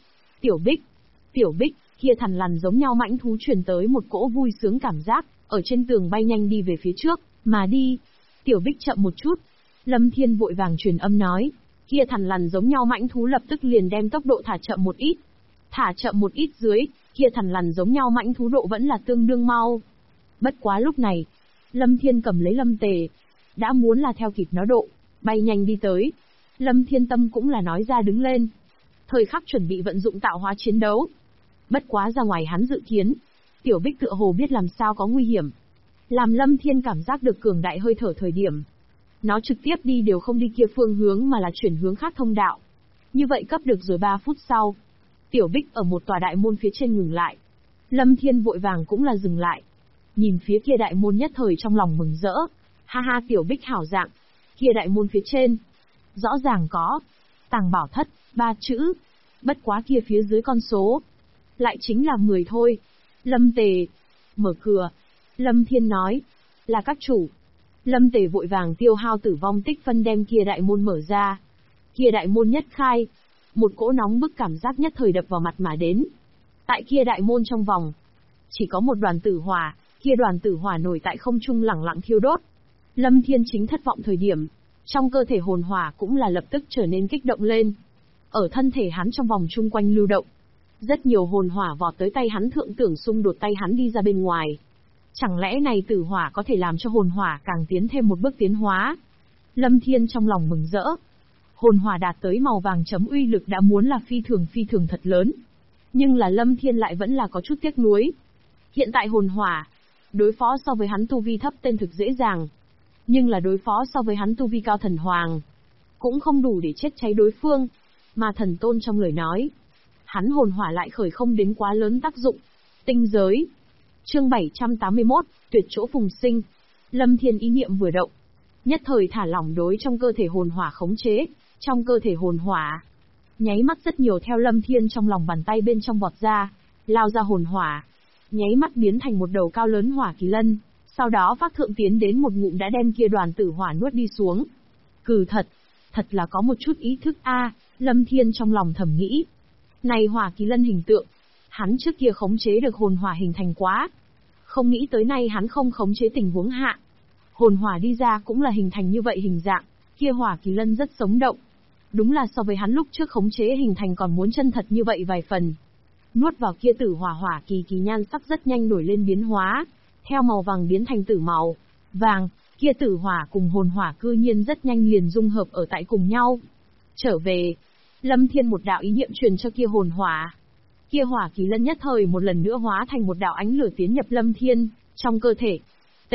Tiểu Bích, kia thằn lằn giống nhau mãnh thú truyền tới một cỗ vui sướng cảm giác, ở trên tường bay nhanh đi về phía trước, mà đi. Tiểu Bích chậm một chút. Lâm Thiên vội vàng truyền âm nói. Kia thằn lằn giống nhau mãnh thú lập tức liền đem tốc độ thả chậm một ít. Thả chậm một ít dưới, kia thằn lằn giống nhau mãnh thú độ vẫn là tương đương mau. Bất quá lúc này, Lâm Thiên cầm lấy Lâm Tề, đã muốn là theo kịp nó độ, bay nhanh đi tới. Lâm Thiên tâm cũng là nói ra đứng lên. Thời khắc chuẩn bị vận dụng tạo hóa chiến đấu. Bất quá ra ngoài hắn dự kiến, Tiểu Bích tựa hồ biết làm sao có nguy hiểm. Làm Lâm Thiên cảm giác được cường đại hơi thở thời điểm. Nó trực tiếp đi đều không đi kia phương hướng mà là chuyển hướng khác thông đạo. Như vậy cấp được rồi 3 phút sau. Tiểu Bích ở một tòa đại môn phía trên ngừng lại. Lâm Thiên vội vàng cũng là dừng lại. Nhìn phía kia đại môn nhất thời trong lòng mừng rỡ. Ha ha, Tiểu Bích hảo dạng. Kia đại môn phía trên, rõ ràng có tàng bảo thất, 3 chữ. Bất quá kia phía dưới con số, lại chính là 10 thôi. Lâm Tề, mở cửa. Lâm Thiên nói, là các chủ. Lâm Tề vội vàng tiêu hao tử vong tích phân đem kia đại môn mở ra. Kia đại môn nhất khai, một cỗ nóng bức cảm giác nhất thời đập vào mặt mà đến. Tại kia đại môn trong vòng, chỉ có một đoàn tử hỏa, kia đoàn tử hỏa nổi tại không trung lẳng lặng thiêu đốt. Lâm Thiên chính thất vọng thời điểm, trong cơ thể hồn hỏa cũng là lập tức trở nên kích động lên. Ở thân thể hắn trong vòng chung quanh lưu động. Rất nhiều hồn hỏa vọt tới tay hắn thượng tưởng xung đột tay hắn đi ra bên ngoài. Chẳng lẽ này tử hỏa có thể làm cho hồn hỏa càng tiến thêm một bước tiến hóa? Lâm Thiên trong lòng mừng rỡ. Hồn hỏa đạt tới màu vàng chấm uy lực đã muốn là phi thường thật lớn. Nhưng là Lâm Thiên lại vẫn là có chút tiếc nuối. Hiện tại hồn hỏa, đối phó so với hắn tu vi thấp tên thực dễ dàng. Nhưng là đối phó so với hắn tu vi cao thần hoàng, cũng không đủ để chết cháy đối phương. Mà thần tôn trong lời nói, hắn hồn hỏa lại khởi không đến quá lớn tác dụng. Tinh giới. Chương 781, tuyệt chỗ phùng sinh. Lâm Thiên ý niệm vừa động, nhất thời thả lỏng đối trong cơ thể hồn hỏa khống chế, trong cơ thể hồn hỏa. Nháy mắt rất nhiều theo Lâm Thiên trong lòng bàn tay bên trong vọt ra, lao ra hồn hỏa. Nháy mắt biến thành một đầu cao lớn hỏa kỳ lân, sau đó phát thượng tiến đến một ngụm đã đem kia đoàn tử hỏa nuốt đi xuống. Cừ thật là có một chút ý thức a, Lâm Thiên trong lòng thầm nghĩ. Này hỏa kỳ lân hình tượng, hắn trước kia khống chế được hồn hỏa hình thành quá. Không nghĩ tới nay hắn không khống chế tình huống hạ. Hồn hỏa đi ra cũng là hình thành như vậy hình dạng, kia hỏa kỳ lân rất sống động. Đúng là so với hắn lúc trước khống chế hình thành còn muốn chân thật như vậy vài phần. Nuốt vào kia tử hỏa kỳ nhan sắc rất nhanh đổi lên biến hóa, theo màu vàng biến thành tử màu vàng, kia tử hỏa cùng hồn hỏa cư nhiên rất nhanh liền dung hợp ở tại cùng nhau. Trở về, Lâm Thiên một đạo ý niệm truyền cho kia hồn hỏa. Kia hỏa kỳ lân nhất thời một lần nữa hóa thành một đạo ánh lửa tiến nhập Lâm Thiên trong cơ thể. T.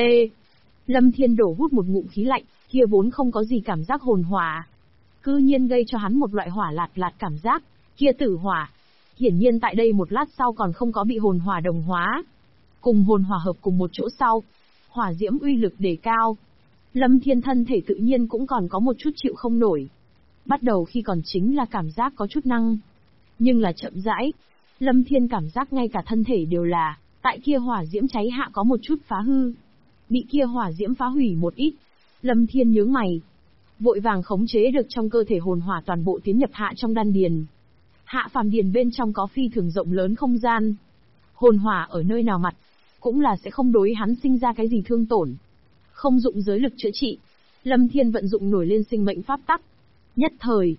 Lâm Thiên đổ hút một ngụm khí lạnh, kia vốn không có gì cảm giác hồn hỏa, cư nhiên gây cho hắn một loại hỏa lạt cảm giác. Kia tử hỏa, hiển nhiên tại đây một lát sau còn không có bị hồn hỏa đồng hóa. Cùng hồn hỏa hợp cùng một chỗ sau, hỏa diễm uy lực đề cao. Lâm Thiên thân thể tự nhiên cũng còn có một chút chịu không nổi. Bắt đầu khi còn chính là cảm giác có chút năng, nhưng là chậm rãi, Lâm Thiên cảm giác ngay cả thân thể đều là, tại kia hỏa diễm cháy hạ có một chút phá hư. Bị kia hỏa diễm phá hủy một ít. Lâm Thiên nhướng mày, vội vàng khống chế được trong cơ thể hồn hỏa toàn bộ tiến nhập hạ trong đan điền. Hạ phàm điền bên trong có phi thường rộng lớn không gian. Hồn hỏa ở nơi nào mặt, cũng là sẽ không đối hắn sinh ra cái gì thương tổn. Không dụng giới lực chữa trị, Lâm Thiên vận dụng nổi lên sinh mệnh pháp tắc. Nhất thời,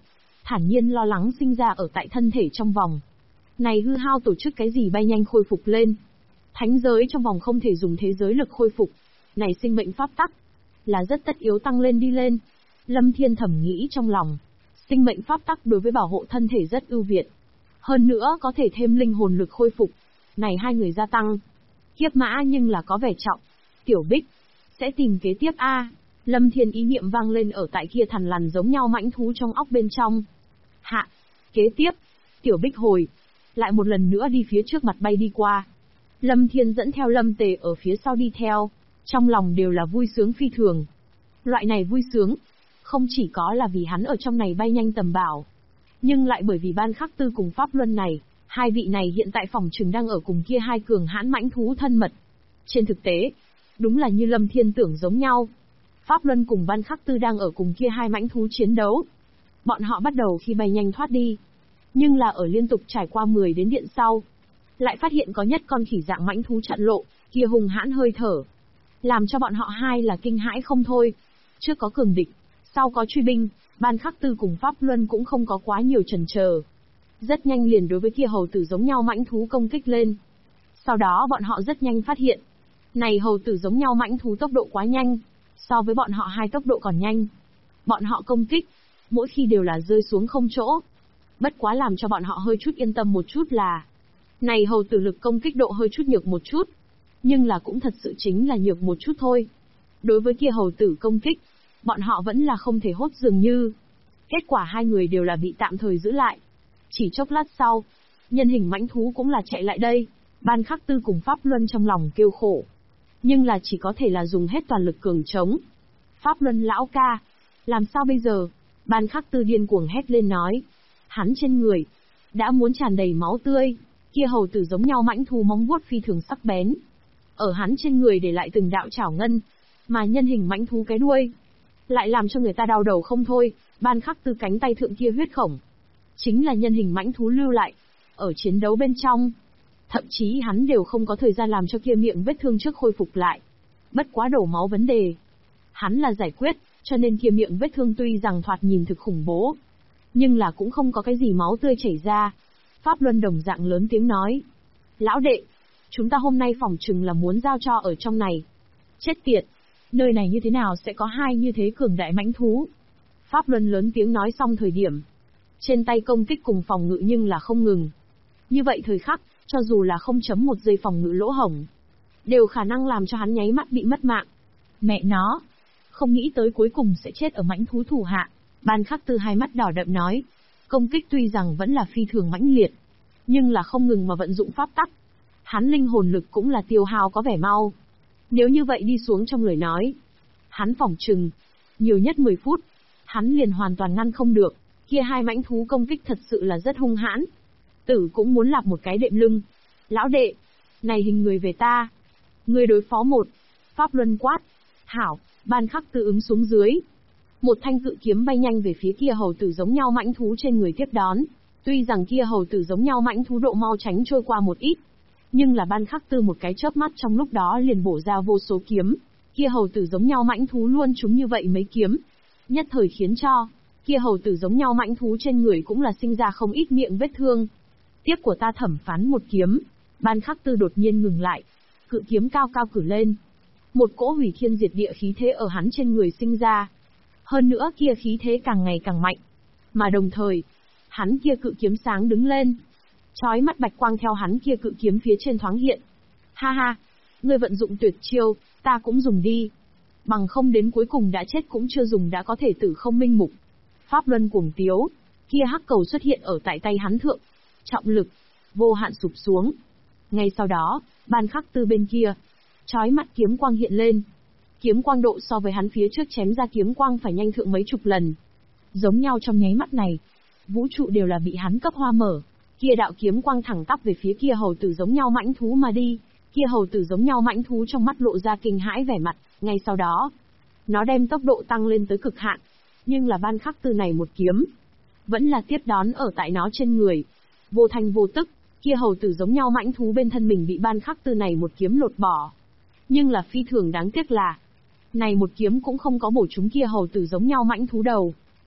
thản nhiên lo lắng sinh ra ở tại thân thể trong vòng. Này hư hao tổ chức cái gì bay nhanh khôi phục lên. Thánh giới trong vòng không thể dùng thế giới lực khôi phục. Này sinh mệnh pháp tắc, là rất tất yếu tăng lên đi lên. Lâm Thiên thầm nghĩ trong lòng. Sinh mệnh pháp tắc đối với bảo hộ thân thể rất ưu việt. Hơn nữa có thể thêm linh hồn lực khôi phục. Này hai người gia tăng. Kiếp mã nhưng là có vẻ trọng. Tiểu Bích, sẽ tìm kế tiếp a. Lâm Thiên ý niệm vang lên ở tại kia thằn lằn giống nhau mãnh thú trong óc bên trong. Hạ, kế tiếp, Tiểu Bích hồi, lại một lần nữa đi phía trước mặt bay đi qua. Lâm Thiên dẫn theo Lâm Tề ở phía sau đi theo, trong lòng đều là vui sướng phi thường. Loại này vui sướng, không chỉ có là vì hắn ở trong này bay nhanh tầm bảo, nhưng lại bởi vì Ban Khắc Tư cùng Pháp Luân này, hai vị này hiện tại phòng trừng đang ở cùng kia hai cường hãn mãnh thú thân mật. Trên thực tế, đúng là như Lâm Thiên tưởng giống nhau. Pháp Luân cùng Ban Khắc Tư đang ở cùng kia hai mãnh thú chiến đấu. Bọn họ bắt đầu khi bay nhanh thoát đi, nhưng là ở liên tục trải qua 10 đến điện sau, lại phát hiện có nhất con khỉ dạng mãnh thú chặn lộ, kia hùng hãn hơi thở, làm cho bọn họ hai là kinh hãi không thôi. Trước có cường địch, sau có truy binh, Ban Khắc Tư cùng Pháp Luân cũng không có quá nhiều chần chờ, rất nhanh liền đối với kia hầu tử giống nhau mãnh thú công kích lên. Sau đó bọn họ rất nhanh phát hiện, này hầu tử giống nhau mãnh thú tốc độ quá nhanh, so với bọn họ hai tốc độ còn nhanh. Bọn họ công kích, mỗi khi đều là rơi xuống không chỗ. Bất quá làm cho bọn họ hơi chút yên tâm một chút là, này hầu tử lực công kích độ hơi chút nhược một chút, nhưng là cũng thật sự chính là nhược một chút thôi. Đối với kia hầu tử công kích, bọn họ vẫn là không thể hốt dường như. Kết quả hai người đều là bị tạm thời giữ lại. Chỉ chốc lát sau, nhân hình mãnh thú cũng là chạy lại đây. Ban Khắc Tư cùng Pháp Luân trong lòng kêu khổ, nhưng là chỉ có thể là dùng hết toàn lực cường chống. Pháp Luân lão ca, làm sao bây giờ? Ban Khắc Tư điên cuồng hét lên nói. Hắn trên người đã muốn tràn đầy máu tươi, kia hầu tử giống nhau mãnh thú móng vuốt phi thường sắc bén, ở hắn trên người để lại từng đạo chảo ngân, mà nhân hình mãnh thú cái đuôi lại làm cho người ta đau đầu không thôi. Ban Khắc Tư cánh tay thượng kia huyết khổng, chính là nhân hình mãnh thú lưu lại ở chiến đấu bên trong. Thậm chí hắn đều không có thời gian làm cho kia miệng vết thương trước khôi phục lại. Bất quá đổ máu vấn đề, hắn là giải quyết, cho nên kia miệng vết thương tuy rằng thoạt nhìn thực khủng bố, nhưng là cũng không có cái gì máu tươi chảy ra. Pháp Luân đồng dạng lớn tiếng nói. Lão đệ, chúng ta hôm nay phỏng chừng là muốn giao cho ở trong này. Chết tiệt, nơi này như thế nào sẽ có hai như thế cường đại mãnh thú? Pháp Luân lớn tiếng nói xong thời điểm, trên tay công kích cùng phòng ngự nhưng là không ngừng. Như vậy thời khắc, cho dù là 0.1 giây phòng ngự lỗ hổng, đều khả năng làm cho hắn nháy mắt bị mất mạng. Mẹ nó, không nghĩ tới cuối cùng sẽ chết ở mãnh thú thủ hạ. Ban Khắc Tư hai mắt đỏ đậm nói. Công kích tuy rằng vẫn là phi thường mãnh liệt, nhưng là không ngừng mà vận dụng pháp tắc. Hắn linh hồn lực cũng là tiêu hao có vẻ mau. Nếu như vậy đi xuống trong lời nói, hắn phỏng chừng, nhiều nhất 10 phút, hắn liền hoàn toàn ngăn không được. Kia hai mãnh thú công kích thật sự là rất hung hãn. Tử cũng muốn lạp một cái đệm lưng. Lão đệ, này hình người về ta. Người đối phó một. Pháp Luân quát. Hảo, Ban Khắc Tư ứng xuống dưới. Một thanh cự kiếm bay nhanh về phía kia hầu tử giống nhau mãnh thú trên người tiếp đón. Tuy rằng kia hầu tử giống nhau mãnh thú độ mau tránh trôi qua một ít, nhưng là Ban Khắc Tư một cái chớp mắt trong lúc đó liền bổ ra vô số kiếm. Kia hầu tử giống nhau mãnh thú luôn trúng như vậy mấy kiếm, nhất thời khiến cho kia hầu tử giống nhau mãnh thú trên người cũng là sinh ra không ít miệng vết thương. Tiếp của ta thẩm phán một kiếm. Ban Khắc Tư đột nhiên ngừng lại, cự kiếm cao cao cử lên. Một cỗ hủy thiên diệt địa khí thế ở hắn trên người sinh ra. Hơn nữa kia khí thế càng ngày càng mạnh. Mà đồng thời, hắn kia cự kiếm sáng đứng lên. Chói mắt bạch quang theo hắn kia cự kiếm phía trên thoáng hiện. Ha ha, ngươi vận dụng tuyệt chiêu, ta cũng dùng đi. Bằng không đến cuối cùng đã chết cũng chưa dùng đã có thể tử không minh mục. Pháp Luân cuồng tiếu, kia hắc cầu xuất hiện ở tại tay hắn thượng. Trọng lực, vô hạn sụp xuống. Ngay sau đó, Ban Khắc Tư bên kia, chói mắt kiếm quang hiện lên. Kiếm quang độ so với hắn phía trước chém ra kiếm quang phải nhanh thượng mấy chục lần. Giống nhau trong nháy mắt này, vũ trụ đều là bị hắn cấp hoa mở. Kia đạo kiếm quang thẳng tắp về phía kia hầu tử giống nhau mãnh thú mà đi. Kia hầu tử giống nhau mãnh thú trong mắt lộ ra kinh hãi vẻ mặt. Ngay sau đó, nó đem tốc độ tăng lên tới cực hạn. Nhưng là Ban Khắc Tư này một kiếm, vẫn là tiếp đón ở tại nó trên người. Vô thanh vô tức, kia hầu tử giống nhau mãnh thú bên thân mình bị Ban Khắc Tư này một kiếm lột bỏ. Nhưng là phi thường đáng tiếc là, này một kiếm cũng không có bổ trúng kia hầu tử giống nhau mãnh thú đầu.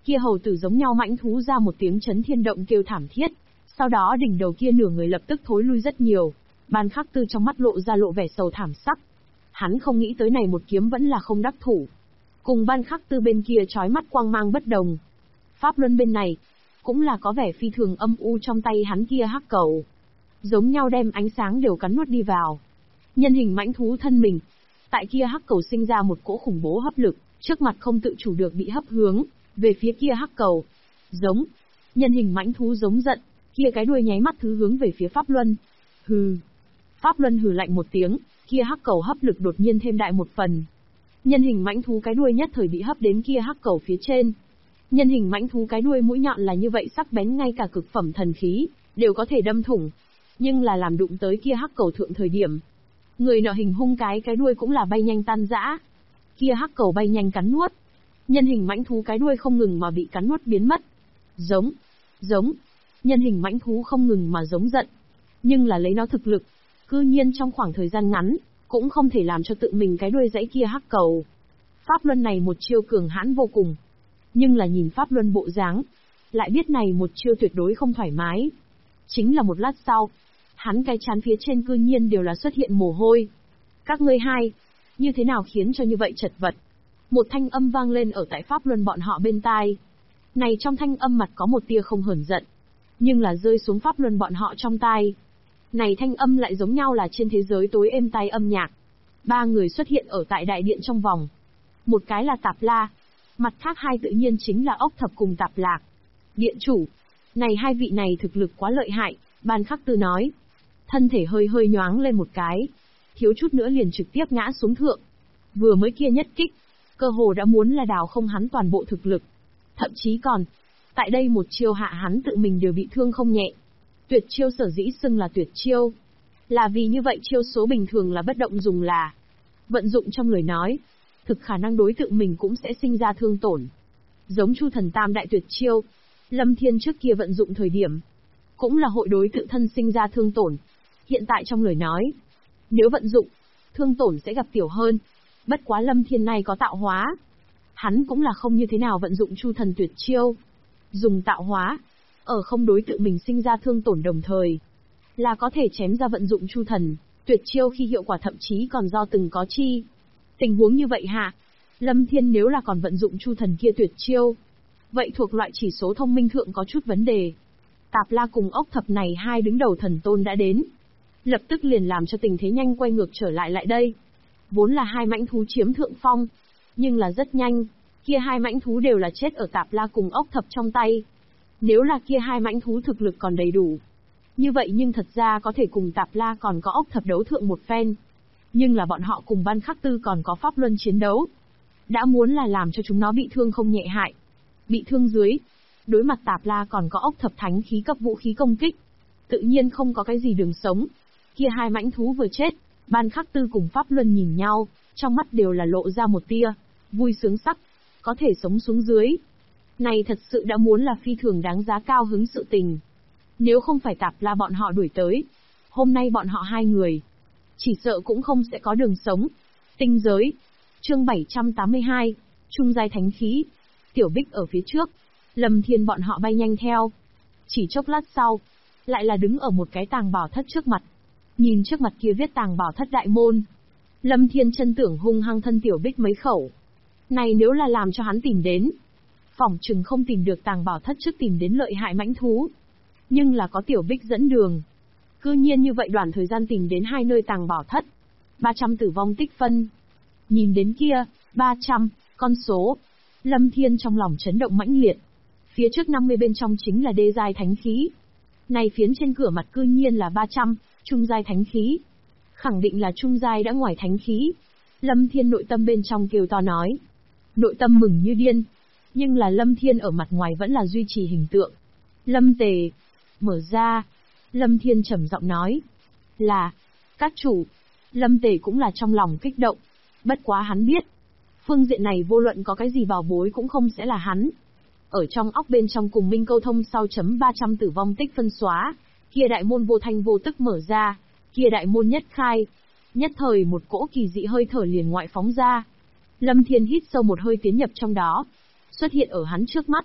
Kia hầu tử giống nhau mãnh thú ra một tiếng chấn thiên động kêu thảm thiết, sau đó đỉnh đầu kia nửa người lập tức thối lui rất nhiều. Ban Khắc Tư trong mắt lộ ra lộ vẻ sầu thảm sắc. Hắn không nghĩ tới này một kiếm vẫn là không đắc thủ. Cùng Ban Khắc Tư bên kia chói mắt quang mang bất đồng. Pháp Luân bên này, cũng là có vẻ phi thường âm u trong tay hắn kia hắc cầu. Giống nhau đem ánh sáng đều cắn nuốt đi vào. Nhân hình mãnh thú thân mình. Tại kia hắc cầu sinh ra một cỗ khủng bố hấp lực, trước mặt không tự chủ được bị hấp hướng, về phía kia hắc cầu. Giống. Nhân hình mãnh thú giống giận, kia cái đuôi nháy mắt thứ hướng về phía Pháp Luân. Hừ. Pháp Luân hừ lạnh một tiếng, kia hắc cầu hấp lực đột nhiên thêm đại một phần. Nhân hình mãnh thú cái đuôi nhất thời bị hấp đến kia hắc cầu phía trên. Nhân hình mãnh thú cái đuôi mũi nhọn là như vậy sắc bén ngay cả cực phẩm thần khí, đều có thể đâm thủng. Nhưng là làm đụng tới kia hắc cầu thượng thời điểm. Người nọ hình hung cái đuôi cũng là bay nhanh tan rã. Kia hắc cầu bay nhanh cắn nuốt. Nhân hình mãnh thú cái đuôi không ngừng mà bị cắn nuốt biến mất. Giống. Giống. Nhân hình mãnh thú không ngừng mà giống giận. Nhưng là lấy nó thực lực. Cư nhiên trong khoảng thời gian ngắn, cũng không thể làm cho tự mình cái đuôi dãy kia hắc cầu. Pháp Luân này một chiêu cường hãn vô cùng. Nhưng là nhìn Pháp Luân bộ dáng, lại biết này một chiêu tuyệt đối không thoải mái. Chính là một lát sau, hắn cái trán phía trên cư nhiên đều là xuất hiện mồ hôi. Các ngươi hai, như thế nào khiến cho như vậy chật vật? Một thanh âm vang lên ở tại Pháp Luân bọn họ bên tai. Này trong thanh âm mặt có một tia không hờn giận, nhưng là rơi xuống Pháp Luân bọn họ trong tai. Này thanh âm lại giống nhau là trên thế giới tối êm tai âm nhạc. Ba người xuất hiện ở tại đại điện trong vòng. Một cái là Tạp La, mặt khác hai tự nhiên chính là Ốc Thập cùng Tạp Lạc. Điện chủ, này hai vị này thực lực quá lợi hại, Ban Khắc Tư nói. Thân thể hơi hơi nhoáng lên một cái, thiếu chút nữa liền trực tiếp ngã xuống thượng. Vừa mới kia nhất kích, cơ hồ đã muốn là đào không hắn toàn bộ thực lực. Thậm chí còn, tại đây một chiêu hạ hắn tự mình đều bị thương không nhẹ. Tuyệt chiêu sở dĩ xưng là tuyệt chiêu, là vì như vậy chiêu số bình thường là bất động dùng là vận dụng trong lời nói, thực khả năng đối tượng mình cũng sẽ sinh ra thương tổn. Giống Chu Thần Tam đại tuyệt chiêu, Lâm Thiên trước kia vận dụng thời điểm, cũng là hội đối tự thân sinh ra thương tổn. Hiện tại trong lời nói, nếu vận dụng, thương tổn sẽ gặp tiểu hơn. Bất quá Lâm Thiên này có tạo hóa, hắn cũng là không như thế nào vận dụng Chu Thần tuyệt chiêu. Dùng tạo hóa, ở không đối tự mình sinh ra thương tổn đồng thời, là có thể chém ra vận dụng Chu Thần tuyệt chiêu khi hiệu quả thậm chí còn do từng có chi. Tình huống như vậy hạ, Lâm Thiên nếu là còn vận dụng Chu Thần kia tuyệt chiêu, vậy thuộc loại chỉ số thông minh thượng có chút vấn đề. Tạp La cùng Ốc Thập này hai đứng đầu thần tôn đã đến, lập tức liền làm cho tình thế nhanh quay ngược trở lại đây. Vốn là hai mãnh thú chiếm thượng phong, nhưng là rất nhanh, kia hai mãnh thú đều là chết ở Tạp La cùng Ốc Thập trong tay. Nếu là kia hai mãnh thú thực lực còn đầy đủ, như vậy nhưng thật ra có thể cùng Tạp La còn có Ốc Thập đấu thượng một phen. Nhưng là bọn họ cùng Ban Khắc Tư còn có Pháp Luân chiến đấu, đã muốn là làm cho chúng nó bị thương không nhẹ hại. Bị thương dưới, đối mặt Tạp La còn có Ốc Thập thánh khí cấp vũ khí công kích, tự nhiên không có cái gì đường sống. Kia hai mãnh thú vừa chết, Ban Khắc Tư cùng Pháp Luân nhìn nhau, trong mắt đều là lộ ra một tia vui sướng sắc, có thể sống xuống dưới. Này thật sự đã muốn là phi thường đáng giá cao hứng sự tình. Nếu không phải Tạp La bọn họ đuổi tới, hôm nay bọn họ hai người, chỉ sợ cũng không sẽ có đường sống. Tinh giới, chương 782, trung giai thánh khí. Tiểu Bích ở phía trước, Lâm Thiên bọn họ bay nhanh theo. Chỉ chốc lát sau, lại là đứng ở một cái tàng bảo thất trước mặt. Nhìn trước mặt kia viết tàng bảo thất đại môn, Lâm Thiên chân tưởng hung hăng thân Tiểu Bích mấy khẩu. Này nếu là làm cho hắn tìm đến, phỏng chừng không tìm được tàng bảo thất trước tìm đến lợi hại mãnh thú. Nhưng là có Tiểu Bích dẫn đường. Cư nhiên như vậy đoạn thời gian tìm đến hai nơi tàng bảo thất. 300 tử vong tích phân. Nhìn đến kia, 300, con số. Lâm Thiên trong lòng chấn động mãnh liệt. Phía trước 50 bên trong chính là đê giai thánh khí. Này phiến trên cửa mặt cư nhiên là 300, trung giai thánh khí. Khẳng định là trung giai đã ngoài thánh khí. Lâm Thiên nội tâm bên trong kêu to nói. Nội tâm mừng như điên. Nhưng là Lâm Thiên ở mặt ngoài vẫn là duy trì hình tượng. Lâm Tề. Mở ra. Lâm Thiên trầm giọng nói. Là. Các chủ. Lâm Tề cũng là trong lòng kích động. Bất quá hắn biết. Phương diện này vô luận có cái gì bảo bối cũng không sẽ là hắn. Ở trong óc bên trong cùng Minh câu thông sau chấm 300 tử vong tích phân xóa. Kia đại môn vô thanh vô tức mở ra. Kia đại môn nhất khai. Nhất thời một cỗ kỳ dị hơi thở liền ngoại phóng ra. Lâm Thiên hít sâu một hơi tiến nhập trong đó. Xuất hiện ở hắn trước mắt,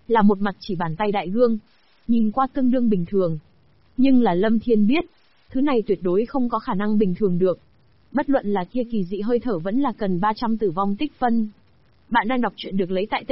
là một mặt chỉ bàn tay đại gương, nhìn qua tương đương bình thường. Nhưng là Lâm Thiên biết, thứ này tuyệt đối không có khả năng bình thường được. Bất luận là kia kỳ dị hơi thở vẫn là cần 300 tử vong tích phân. Bạn đang đọc truyện được lấy tại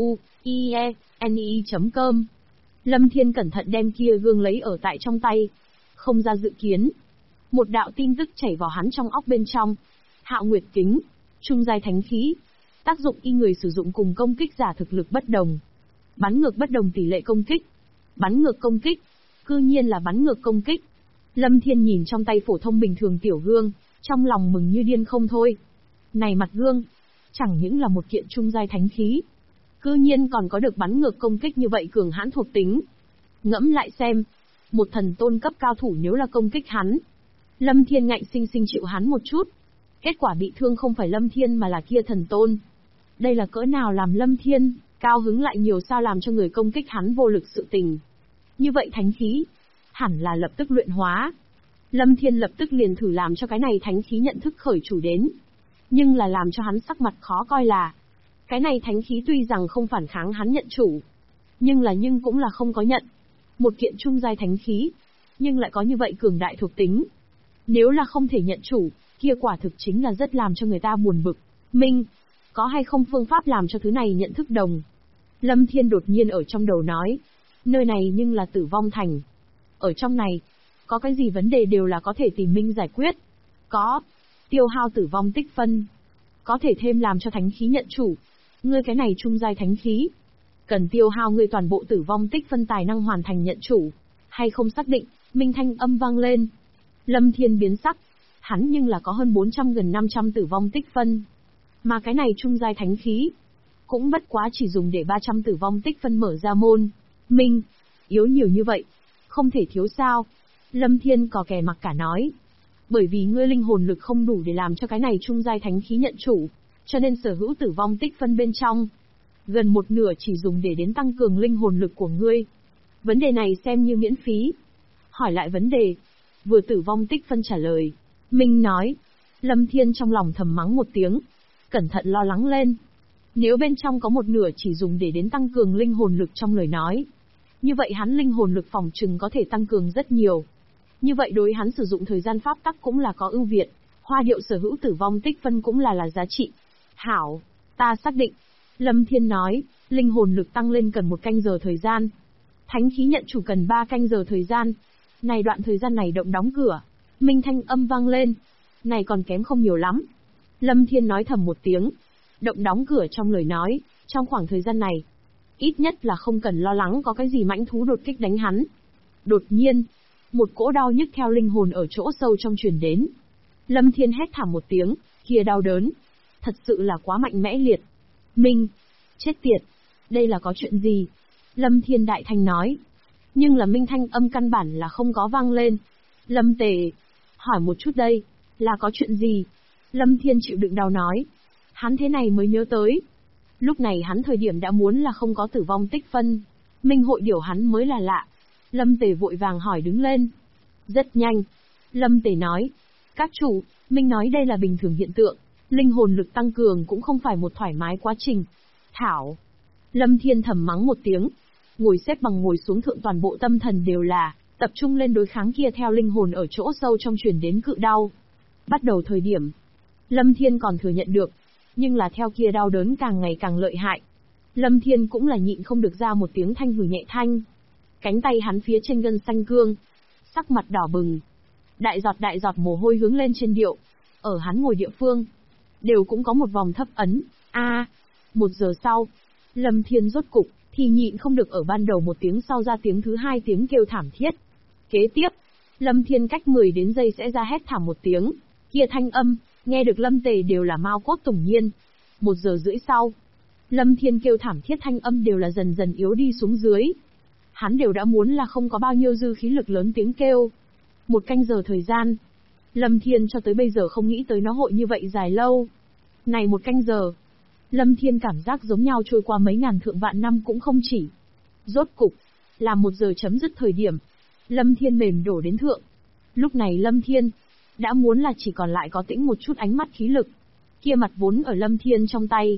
tzuieni.com. Lâm Thiên cẩn thận đem kia gương lấy ở tại trong tay. Không ra dự kiến. Một đạo tin tức chảy vào hắn trong óc bên trong. Hạo Nguyệt Kính, trung giai thánh khí. Tác dụng y người sử dụng cùng công kích giả thực lực bất đồng. Bắn ngược bất đồng tỷ lệ công kích. Bắn ngược công kích. Cư nhiên là bắn ngược công kích. Lâm Thiên nhìn trong tay phổ thông bình thường tiểu gương, trong lòng mừng như điên không thôi. Này mặt gương, chẳng những là một kiện trung giai thánh khí, cư nhiên còn có được bắn ngược công kích như vậy cường hãn thuộc tính. Ngẫm lại xem, một thần tôn cấp cao thủ nếu là công kích hắn, Lâm Thiên ngạnh sinh sinh chịu hắn một chút. Kết quả bị thương không phải Lâm Thiên mà là kia thần tôn. Đây là cỡ nào làm Lâm Thiên cao hứng lại nhiều sao làm cho người công kích hắn vô lực sự tình. Như vậy thánh khí, hẳn là lập tức luyện hóa. Lâm Thiên lập tức liền thử làm cho cái này thánh khí nhận thức khởi chủ đến. Nhưng là làm cho hắn sắc mặt khó coi là, cái này thánh khí tuy rằng không phản kháng hắn nhận chủ, nhưng cũng là không có nhận. Một kiện trung giai thánh khí, nhưng lại có như vậy cường đại thuộc tính. Nếu là không thể nhận chủ, kia quả thực chính là rất làm cho người ta buồn bực. Minh, có hay không phương pháp làm cho thứ này nhận thức đồng? Lâm Thiên đột nhiên ở trong đầu nói, nơi này nhưng là tử vong thành. Ở trong này, có cái gì vấn đề đều là có thể tìm Minh giải quyết. Có, tiêu hao tử vong tích phân. Có thể thêm làm cho thánh khí nhận chủ. Ngươi cái này trung giai thánh khí, cần tiêu hao ngươi toàn bộ tử vong tích phân tài năng hoàn thành nhận chủ. Hay không xác định, Minh thanh âm vang lên. Lâm Thiên biến sắc, hắn nhưng là có hơn 400 gần 500 tử vong tích phân. Mà cái này trung giai thánh khí, cũng bất quá chỉ dùng để 300 tử vong tích phân mở ra môn. Minh, yếu nhiều như vậy, không thể thiếu sao? Lâm Thiên cò kè mặc cả nói. Bởi vì ngươi linh hồn lực không đủ để làm cho cái này trung giai thánh khí nhận chủ, cho nên sở hữu tử vong tích phân bên trong, gần một nửa chỉ dùng để đến tăng cường linh hồn lực của ngươi. Vấn đề này xem như miễn phí. Hỏi lại vấn đề, vừa tử vong tích phân trả lời. Minh nói. Lâm Thiên trong lòng thầm mắng một tiếng, cẩn thận lo lắng lên. Nếu bên trong có một nửa chỉ dùng để đến tăng cường linh hồn lực trong lời nói, như vậy hắn linh hồn lực phòng trừng có thể tăng cường rất nhiều. Như vậy đối hắn sử dụng thời gian pháp tắc cũng là có ưu việt, hoa điệu sở hữu tử vong tích phân cũng là giá trị. Hảo, ta xác định. Lâm Thiên nói, linh hồn lực tăng lên cần 1 canh giờ thời gian. Thánh khí nhận chủ cần 3 canh giờ thời gian. Này đoạn thời gian này động đóng cửa. Minh thanh âm vang lên. Này còn kém không nhiều lắm. Lâm Thiên nói thầm một tiếng. Động đóng cửa trong lời nói, trong khoảng thời gian này, ít nhất là không cần lo lắng có cái gì mãnh thú đột kích đánh hắn. Đột nhiên, một cỗ đau nhức theo linh hồn ở chỗ sâu trong truyền đến. Lâm Thiên hét thảm một tiếng, kia đau đớn, thật sự là quá mạnh mẽ liệt. Minh, chết tiệt, đây là có chuyện gì? Lâm Thiên đại thanh nói. Nhưng là Minh thanh âm căn bản là không có vang lên. Lâm Tề, hỏi một chút đây, là có chuyện gì? Lâm Thiên chịu đựng đau nói. Hắn thế này mới nhớ tới. Lúc này hắn thời điểm đã muốn là không có tử vong tích phân. Minh hội điều hắn mới là lạ. Lâm Tề vội vàng hỏi đứng lên. Rất nhanh. Lâm Tề nói. Các chủ, Minh nói đây là bình thường hiện tượng. Linh hồn lực tăng cường cũng không phải một thoải mái quá trình. Thảo. Lâm Thiên thầm mắng một tiếng. Ngồi xếp bằng ngồi xuống thượng toàn bộ tâm thần đều là tập trung lên đối kháng kia theo linh hồn ở chỗ sâu trong truyền đến cự đau. Bắt đầu thời điểm, Lâm Thiên còn thừa nhận được. Nhưng là theo kia đau đớn càng ngày càng lợi hại. Lâm Thiên cũng là nhịn không được ra một tiếng thanh hừ nhẹ thanh. Cánh tay hắn phía trên gân xanh cương, sắc mặt đỏ bừng. Đại giọt mồ hôi hướng lên trên điệu. Ở hắn ngồi địa phương, đều cũng có một vòng thấp ấn. Một giờ sau, Lâm Thiên rốt cục, thì nhịn không được ở ban đầu một tiếng sau ra tiếng thứ 2 tiếng kêu thảm thiết. Kế tiếp, Lâm Thiên cách 10 đến giây sẽ ra hét thảm một tiếng. Kia thanh âm, nghe được Lâm Tề đều là mao cốt tủng nhiên. 1 giờ rưỡi sau, Lâm Thiên kêu thảm thiết thanh âm đều là dần dần yếu đi xuống dưới. Hắn đều đã muốn là không có bao nhiêu dư khí lực lớn tiếng kêu. 1 canh giờ thời gian, Lâm Thiên cho tới bây giờ không nghĩ tới nó hội như vậy dài lâu. Này 1 canh giờ, Lâm Thiên cảm giác giống nhau trôi qua mấy ngàn thượng vạn năm cũng không chỉ. Rốt cục, là 1 giờ chấm dứt thời điểm, Lâm Thiên mềm đổ đến thượng. Lúc này Lâm Thiên đã muốn là chỉ còn lại có tĩnh một chút ánh mắt khí lực. Kia mặt vốn ở Lâm Thiên trong tay,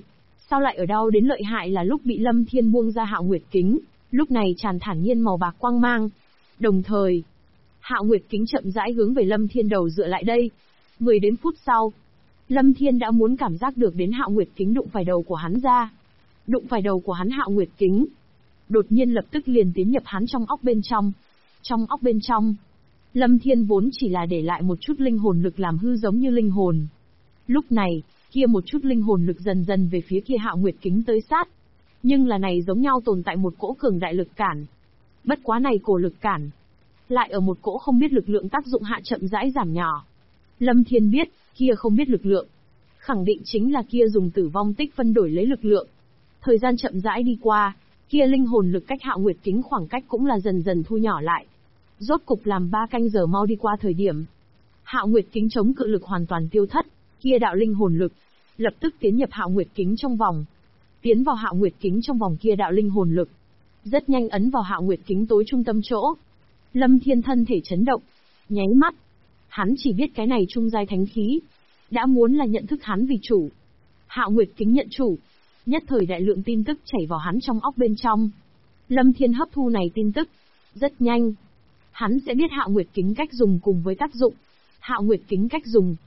Sao lại ở đâu đến lợi hại là lúc bị Lâm Thiên buông ra Hạo Nguyệt Kính, lúc này tràn thản nhiên màu bạc quang mang. Đồng thời, Hạo Nguyệt Kính chậm rãi hướng về Lâm Thiên đầu dựa lại đây. 10 đến phút sau, Lâm Thiên đã muốn cảm giác được đến Hạo Nguyệt Kính đụng phải đầu của hắn ra. Đụng phải đầu của hắn Hạo Nguyệt Kính, đột nhiên lập tức liền tiến nhập hắn trong óc bên trong. Trong óc bên trong, Lâm Thiên vốn chỉ là để lại một chút linh hồn lực làm hư giống như linh hồn. Lúc này, kia một chút linh hồn lực dần dần về phía kia Hạo Nguyệt Kính tới sát. Nhưng là này giống nhau tồn tại một cỗ cường đại lực cản. Bất quá này cổ lực cản, lại ở một cỗ không biết lực lượng tác dụng hạ chậm rãi giảm nhỏ. Lâm Thiên biết, kia không biết lực lượng, khẳng định chính là kia dùng tử vong tích phân đổi lấy lực lượng. Thời gian chậm rãi đi qua, kia linh hồn lực cách Hạo Nguyệt Kính khoảng cách cũng là dần dần thu nhỏ lại. Rốt cục làm 3 canh giờ mau đi qua thời điểm, Hạo Nguyệt Kính chống cự lực hoàn toàn tiêu thất, kia đạo linh hồn lực lập tức tiến nhập Hạo Nguyệt Kính trong vòng. Tiến vào Hạo Nguyệt Kính trong vòng kia đạo linh hồn lực, rất nhanh ấn vào Hạo Nguyệt Kính tối trung tâm chỗ. Lâm Thiên thân thể chấn động, nháy mắt, hắn chỉ biết cái này trung giai thánh khí, đã muốn là nhận thức hắn vì chủ. Hạo Nguyệt Kính nhận chủ, nhất thời đại lượng tin tức chảy vào hắn trong óc bên trong. Lâm Thiên hấp thu này tin tức, rất nhanh, hắn sẽ biết Hạo Nguyệt Kính cách dùng cùng với tác dụng. Hạo Nguyệt Kính cách dùng,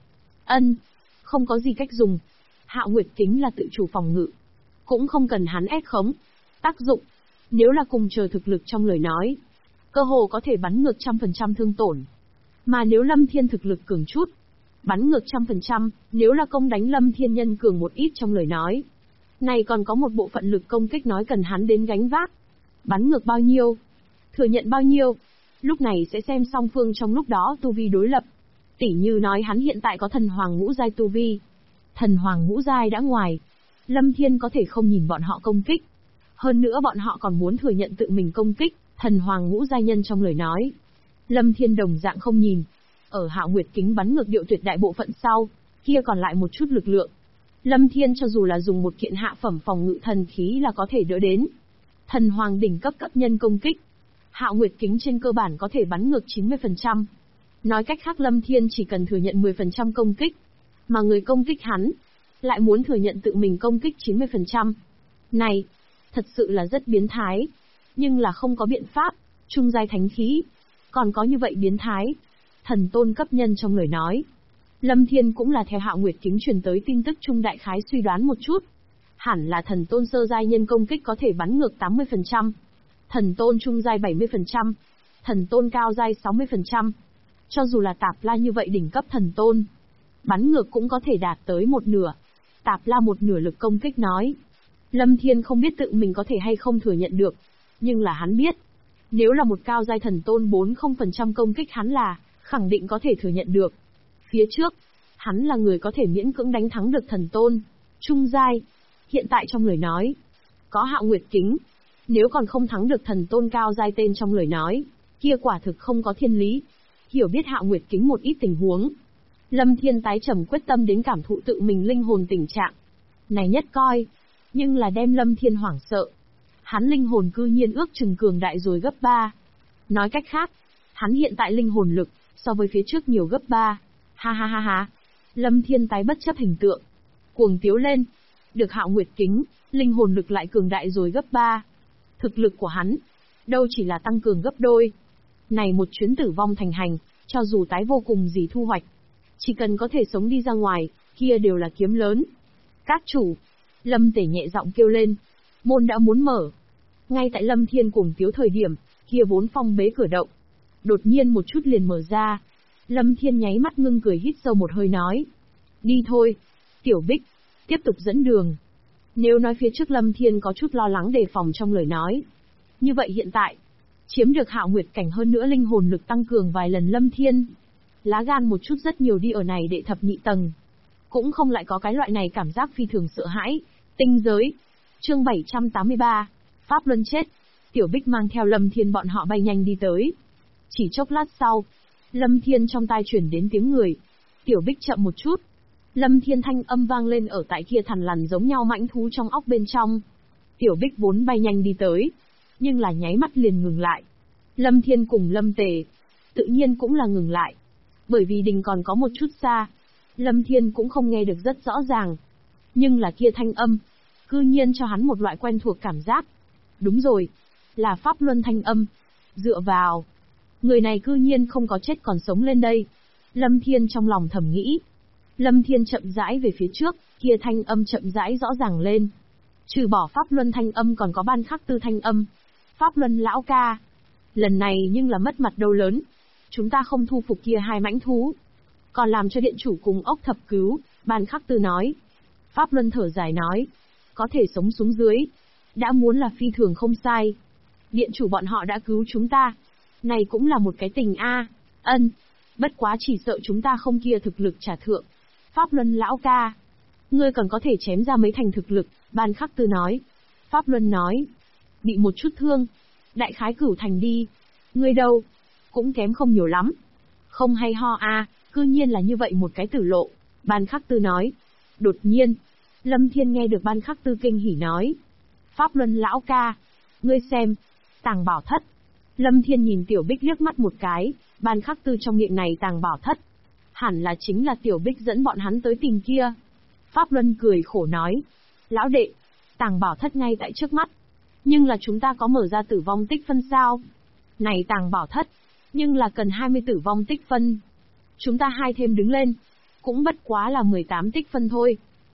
không có gì cách dùng. Hạo Nguyệt Kính là tự chủ phòng ngự, cũng không cần hắn ép khống. Tác dụng, nếu là cùng chờ thực lực trong lời nói, cơ hồ có thể bắn ngược 100% thương tổn. Mà nếu Lâm Thiên thực lực cường chút, bắn ngược 100%, nếu là công đánh Lâm Thiên nhân cường một ít trong lời nói. Này còn có một bộ phận lực công kích nói cần hắn đến gánh vác. Bắn ngược bao nhiêu, thừa nhận bao nhiêu, lúc này sẽ xem song phương trong lúc đó tu vi đối lập. Tỉ như nói hắn hiện tại có thần hoàng ngũ giai tu vi. Thần hoàng ngũ giai đã ngoài, Lâm Thiên có thể không nhìn bọn họ công kích. Hơn nữa bọn họ còn muốn thừa nhận tự mình công kích, thần hoàng ngũ giai nhân trong lời nói. Lâm Thiên đồng dạng không nhìn. Ở Hạo Nguyệt Kính bắn ngược điệu tuyệt đại bộ phận sau, kia còn lại một chút lực lượng. Lâm Thiên cho dù là dùng một kiện hạ phẩm phòng ngự thần khí là có thể đỡ đến. Thần hoàng đỉnh cấp cấp nhân công kích, Hạo Nguyệt Kính trên cơ bản có thể bắn ngược 90%. Nói cách khác Lâm Thiên chỉ cần thừa nhận 10% công kích, mà người công kích hắn lại muốn thừa nhận tự mình công kích 90%. Này, thật sự là rất biến thái, nhưng là không có biện pháp, trung giai thánh khí, còn có như vậy biến thái. Thần tôn cấp nhân trong lời nói, Lâm Thiên cũng là theo Hạo Nguyệt Kính truyền tới tin tức trung đại khái suy đoán một chút. Hẳn là thần tôn sơ giai nhân công kích có thể bắn ngược 80%, thần tôn trung giai 70%, thần tôn cao giai 60%. Cho dù là Tạp La như vậy đỉnh cấp thần tôn, bắn ngược cũng có thể đạt tới một nửa. Tạp La một nửa lực công kích nói. Lâm Thiên không biết tự mình có thể hay không thừa nhận được, nhưng là hắn biết, nếu là một cao giai thần tôn 40% công kích hắn là khẳng định có thể thừa nhận được. Phía trước, hắn là người có thể miễn cưỡng đánh thắng được thần tôn trung giai. Hiện tại trong lời nói, có Hạo Nguyệt Kính, nếu còn không thắng được thần tôn cao giai tên trong lời nói, kia quả thực không có thiên lý. Hiểu biết Hạo Nguyệt Kính một ít tình huống, Lâm Thiên tái trầm quyết tâm đến cảm thụ tự mình linh hồn tình trạng. Này nhất coi, nhưng là đem Lâm Thiên hoảng sợ. Hắn linh hồn cư nhiên ước chừng cường đại rồi gấp 3. Nói cách khác, hắn hiện tại linh hồn lực, so với phía trước nhiều gấp 3. Ha ha ha ha. Lâm Thiên tái bất chấp hình tượng, cuồng tiếu lên. Được Hạo Nguyệt Kính, linh hồn lực lại cường đại rồi gấp 3. Thực lực của hắn, đâu chỉ là tăng cường gấp đôi. Này một chuyến tử vong thành hành, cho dù tái vô cùng gì thu hoạch, chỉ cần có thể sống đi ra ngoài, kia đều là kiếm lớn. Các chủ, Lâm Tể nhẹ giọng kêu lên, môn đã muốn mở. Ngay tại Lâm Thiên cuồng tiếu thời điểm, kia vốn phong bế cửa động, đột nhiên một chút liền mở ra. Lâm Thiên nháy mắt ngưng cười hít sâu một hơi nói, đi thôi, Tiểu Bích, tiếp tục dẫn đường. Nếu nói phía trước Lâm Thiên có chút lo lắng đề phòng trong lời nói, như vậy hiện tại, chiếm được Hạo Nguyệt cảnh hơn nữa linh hồn lực tăng cường vài lần Lâm Thiên, lá gan một chút rất nhiều đi ở này đệ thập nhị tầng, cũng không lại có cái loại này cảm giác phi thường sợ hãi. Tinh giới, chương 783, Pháp Luân chết. Tiểu Bích mang theo Lâm Thiên bọn họ bay nhanh đi tới. Chỉ chốc lát sau, Lâm Thiên trong tai chuyển đến tiếng người. Tiểu Bích chậm một chút. Lâm Thiên thanh âm vang lên ở tại kia thằn lằn giống nhau mãnh thú trong óc bên trong. Tiểu Bích vốn bay nhanh đi tới, nhưng là nháy mắt liền ngừng lại. Lâm Thiên cùng Lâm Tề, tự nhiên cũng là ngừng lại. Bởi vì đình còn có một chút xa, Lâm Thiên cũng không nghe được rất rõ ràng. Nhưng là kia thanh âm, cư nhiên cho hắn một loại quen thuộc cảm giác. Đúng rồi, là Pháp Luân thanh âm. Dựa vào, người này cư nhiên không có chết còn sống lên đây. Lâm Thiên trong lòng thầm nghĩ. Lâm Thiên chậm rãi về phía trước, kia thanh âm chậm rãi rõ ràng lên. Trừ bỏ Pháp Luân thanh âm còn có Ban Khắc Tư thanh âm. Pháp Luân lão ca, lần này nhưng là mất mặt đâu lớn. Chúng ta không thu phục kia hai mãnh thú, còn làm cho điện chủ cùng ốc thập cứu. Ban Khắc Tư nói. Pháp Luân thở dài nói, có thể sống xuống dưới, đã muốn là phi thường không sai. Điện chủ bọn họ đã cứu chúng ta, này cũng là một cái tình a. Ân, bất quá chỉ sợ chúng ta không kia thực lực trả thượng. Pháp Luân lão ca, ngươi còn có thể chém ra mấy thành thực lực. Ban Khắc Tư nói. Pháp Luân nói, bị một chút thương, đại khái cửu thành đi. Ngươi đâu, cũng kém không nhiều lắm. Không hay ho a, cư nhiên là như vậy một cái tử lộ. Ban Khắc Tư nói. Đột nhiên, Lâm Thiên nghe được Ban Khắc Tư kinh hỉ nói. Pháp Luân lão ca, ngươi xem, tàng bảo thất. Lâm Thiên nhìn Tiểu Bích liếc mắt một cái, Ban Khắc Tư trong miệng này tàng bảo thất. Hẳn là chính là Tiểu Bích dẫn bọn hắn tới tìm kia. Pháp Luân cười khổ nói. Lão đệ, tàng bảo thất ngay tại trước mắt. Nhưng là chúng ta có mở ra tử vong tích phân sao? Này tàng bảo thất, nhưng là cần 20 tử vong tích phân. Chúng ta hai thêm đứng lên, cũng bất quá là 18 tích phân thôi.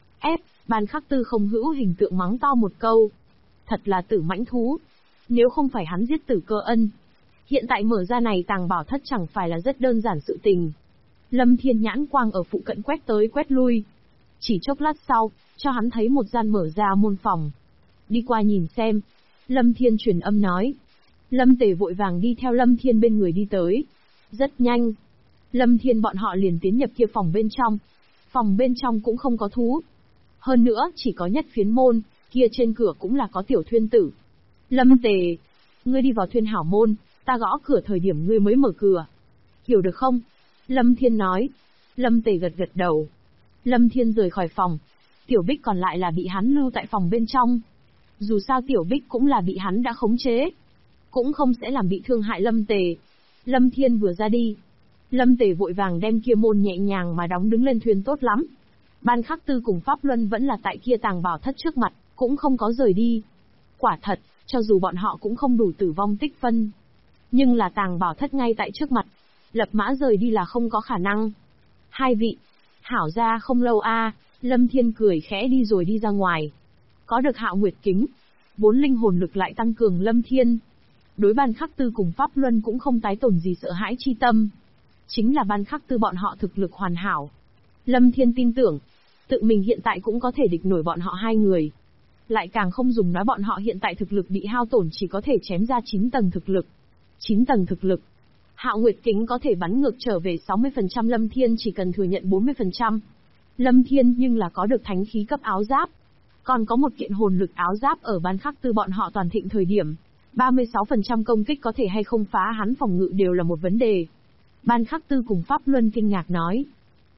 Ban Khắc Tư không hữu hình tượng mắng to một câu. Thật là tử mãnh thú. Nếu không phải hắn giết Tử Cơ Ân, hiện tại mở ra này tàng bảo thất chẳng phải là rất đơn giản sự tình. Lâm Thiên nhãn quang ở phụ cận quét tới quét lui. Chỉ chốc lát sau, cho hắn thấy một gian mở ra môn phòng. Đi qua nhìn xem. Lâm Thiên truyền âm nói. Lâm Tề vội vàng đi theo Lâm Thiên bên người đi tới. Rất nhanh, Lâm Thiên bọn họ liền tiến nhập kia phòng bên trong. Phòng bên trong cũng không có thú. Hơn nữa, chỉ có nhất phiến môn, kia trên cửa cũng là có tiểu thuyên tử. Lâm Tề, ngươi đi vào thuyên hảo môn, ta gõ cửa thời điểm ngươi mới mở cửa. Hiểu được không? Lâm Thiên nói. Lâm Tề gật gật đầu. Lâm Thiên rời khỏi phòng. Tiểu Bích còn lại là bị hắn lưu tại phòng bên trong. Dù sao Tiểu Bích cũng là bị hắn đã khống chế, cũng không sẽ làm bị thương hại Lâm Tề. Lâm Thiên vừa ra đi, Lâm Tề vội vàng đem kia môn nhẹ nhàng mà đóng đứng lên thuyền tốt lắm. Ban Khắc Tư cùng Pháp Luân vẫn là tại kia tàng bảo thất trước mặt, cũng không có rời đi. Quả thật, cho dù bọn họ cũng không đủ tử vong tích phân, nhưng là tàng bảo thất ngay tại trước mặt, lập mã rời đi là không có khả năng. Hai vị, hảo ra không lâu a. Lâm Thiên cười khẽ đi rồi đi ra ngoài. Có được Hạo Nguyệt Kính, 4 linh hồn lực lại tăng cường Lâm Thiên. Đối Ban Khắc Tư cùng Pháp Luân cũng không tái tổn gì sợ hãi chi tâm. Chính là Ban Khắc Tư bọn họ thực lực hoàn hảo. Lâm Thiên tin tưởng, tự mình hiện tại cũng có thể địch nổi bọn họ hai người. Lại càng không dùng nói bọn họ hiện tại thực lực bị hao tổn chỉ có thể chém ra 9 tầng thực lực. 9 tầng thực lực. Hạo Nguyệt Kính có thể bắn ngược trở về 60%, Lâm Thiên chỉ cần thừa nhận 40%. Lâm Thiên nhưng là có được thánh khí cấp áo giáp. Còn có một kiện hồn lực áo giáp ở Ban Khắc Tư bọn họ toàn thịnh thời điểm. 36% công kích có thể hay không phá hắn phòng ngự đều là một vấn đề. Ban Khắc Tư cùng Pháp Luân kinh ngạc nói.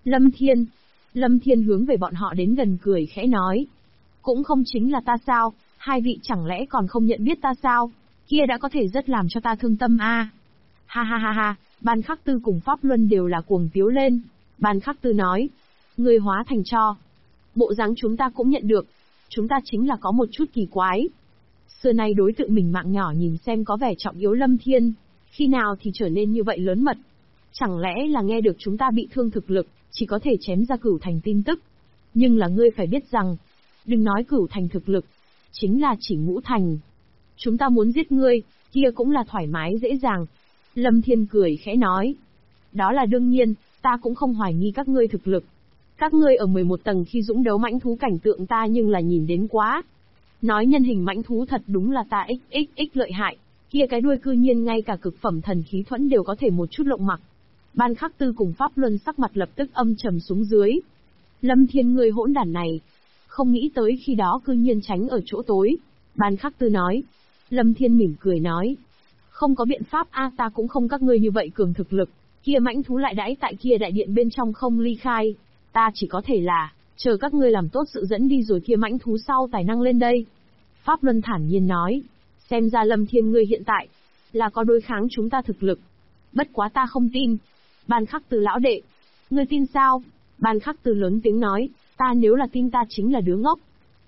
Lâm Thiên hướng về bọn họ đến gần cười khẽ nói. Cũng không chính là ta sao, hai vị chẳng lẽ còn không nhận biết ta sao? Kia đã có thể rất làm cho ta thương tâm a. Ha ha ha ha, Ban Khắc Tư cùng Pháp Luân đều là cuồng tiếu lên. Ban Khắc Tư nói. Người hóa thành tro. Bộ dáng chúng ta cũng nhận được. Chúng ta chính là có một chút kỳ quái. Xưa nay đối tượng mình mạng nhỏ nhìn xem có vẻ trọng yếu Lâm Thiên, khi nào thì trở nên như vậy lớn mật. Chẳng lẽ là nghe được chúng ta bị thương thực lực, chỉ có thể chém ra cửu thành tin tức. Nhưng là ngươi phải biết rằng, đừng nói cửu thành thực lực, chính là chỉ ngũ thành. Chúng ta muốn giết ngươi, kia cũng là thoải mái dễ dàng. Lâm Thiên cười khẽ nói. Đó là đương nhiên, ta cũng không hoài nghi các ngươi thực lực. Các ngươi ở 11 tầng khi dũng đấu mãnh thú cảnh tượng ta nhưng là nhìn đến quá. Nói nhân hình mãnh thú thật đúng là ta xxx lợi hại, kia cái đuôi cư nhiên ngay cả cực phẩm thần khí thuẫn đều có thể một chút lộng mặc. Ban Khắc Tư cùng Pháp Luân sắc mặt lập tức âm trầm xuống dưới. Lâm Thiên ngươi hỗn đản này, không nghĩ tới khi đó cư nhiên tránh ở chỗ tối. Ban Khắc Tư nói. Lâm Thiên mỉm cười nói. Không có biện pháp a, ta cũng không các ngươi như vậy cường thực lực, kia mãnh thú lại đãi tại kia đại điện bên trong không ly khai. Ta chỉ có thể là, chờ các ngươi làm tốt sự dẫn đi rồi kia mãnh thú sau tài năng lên đây. Pháp Luân thản nhiên nói. Xem ra Lâm Thiên ngươi hiện tại, là có đối kháng chúng ta thực lực. Bất quá ta không tin. Ban Khắc Tư lão đệ, ngươi tin sao? Ban Khắc Tư lớn tiếng nói, ta nếu là tin ta chính là đứa ngốc.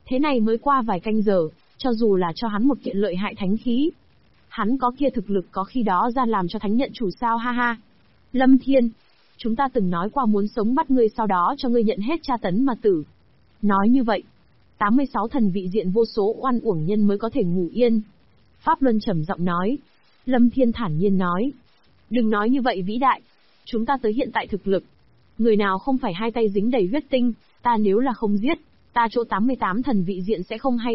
Thế này mới qua vài canh giờ, cho dù là cho hắn một kiện lợi hại thánh khí, hắn có kia thực lực có khi đó ra làm cho thánh nhận chủ sao, ha ha. Lâm Thiên, chúng ta từng nói qua muốn sống bắt ngươi sau đó cho ngươi nhận hết tra tấn mà tử. Nói như vậy, 86 thần vị diện vô số oan uổng nhân mới có thể ngủ yên. Pháp Luân trầm giọng nói. Lâm Thiên thản nhiên nói. Đừng nói như vậy vĩ đại. Chúng ta tới hiện tại thực lực. Người nào không phải hai tay dính đầy huyết tinh, ta nếu là không giết, ta chỗ 88 thần vị diện sẽ không hay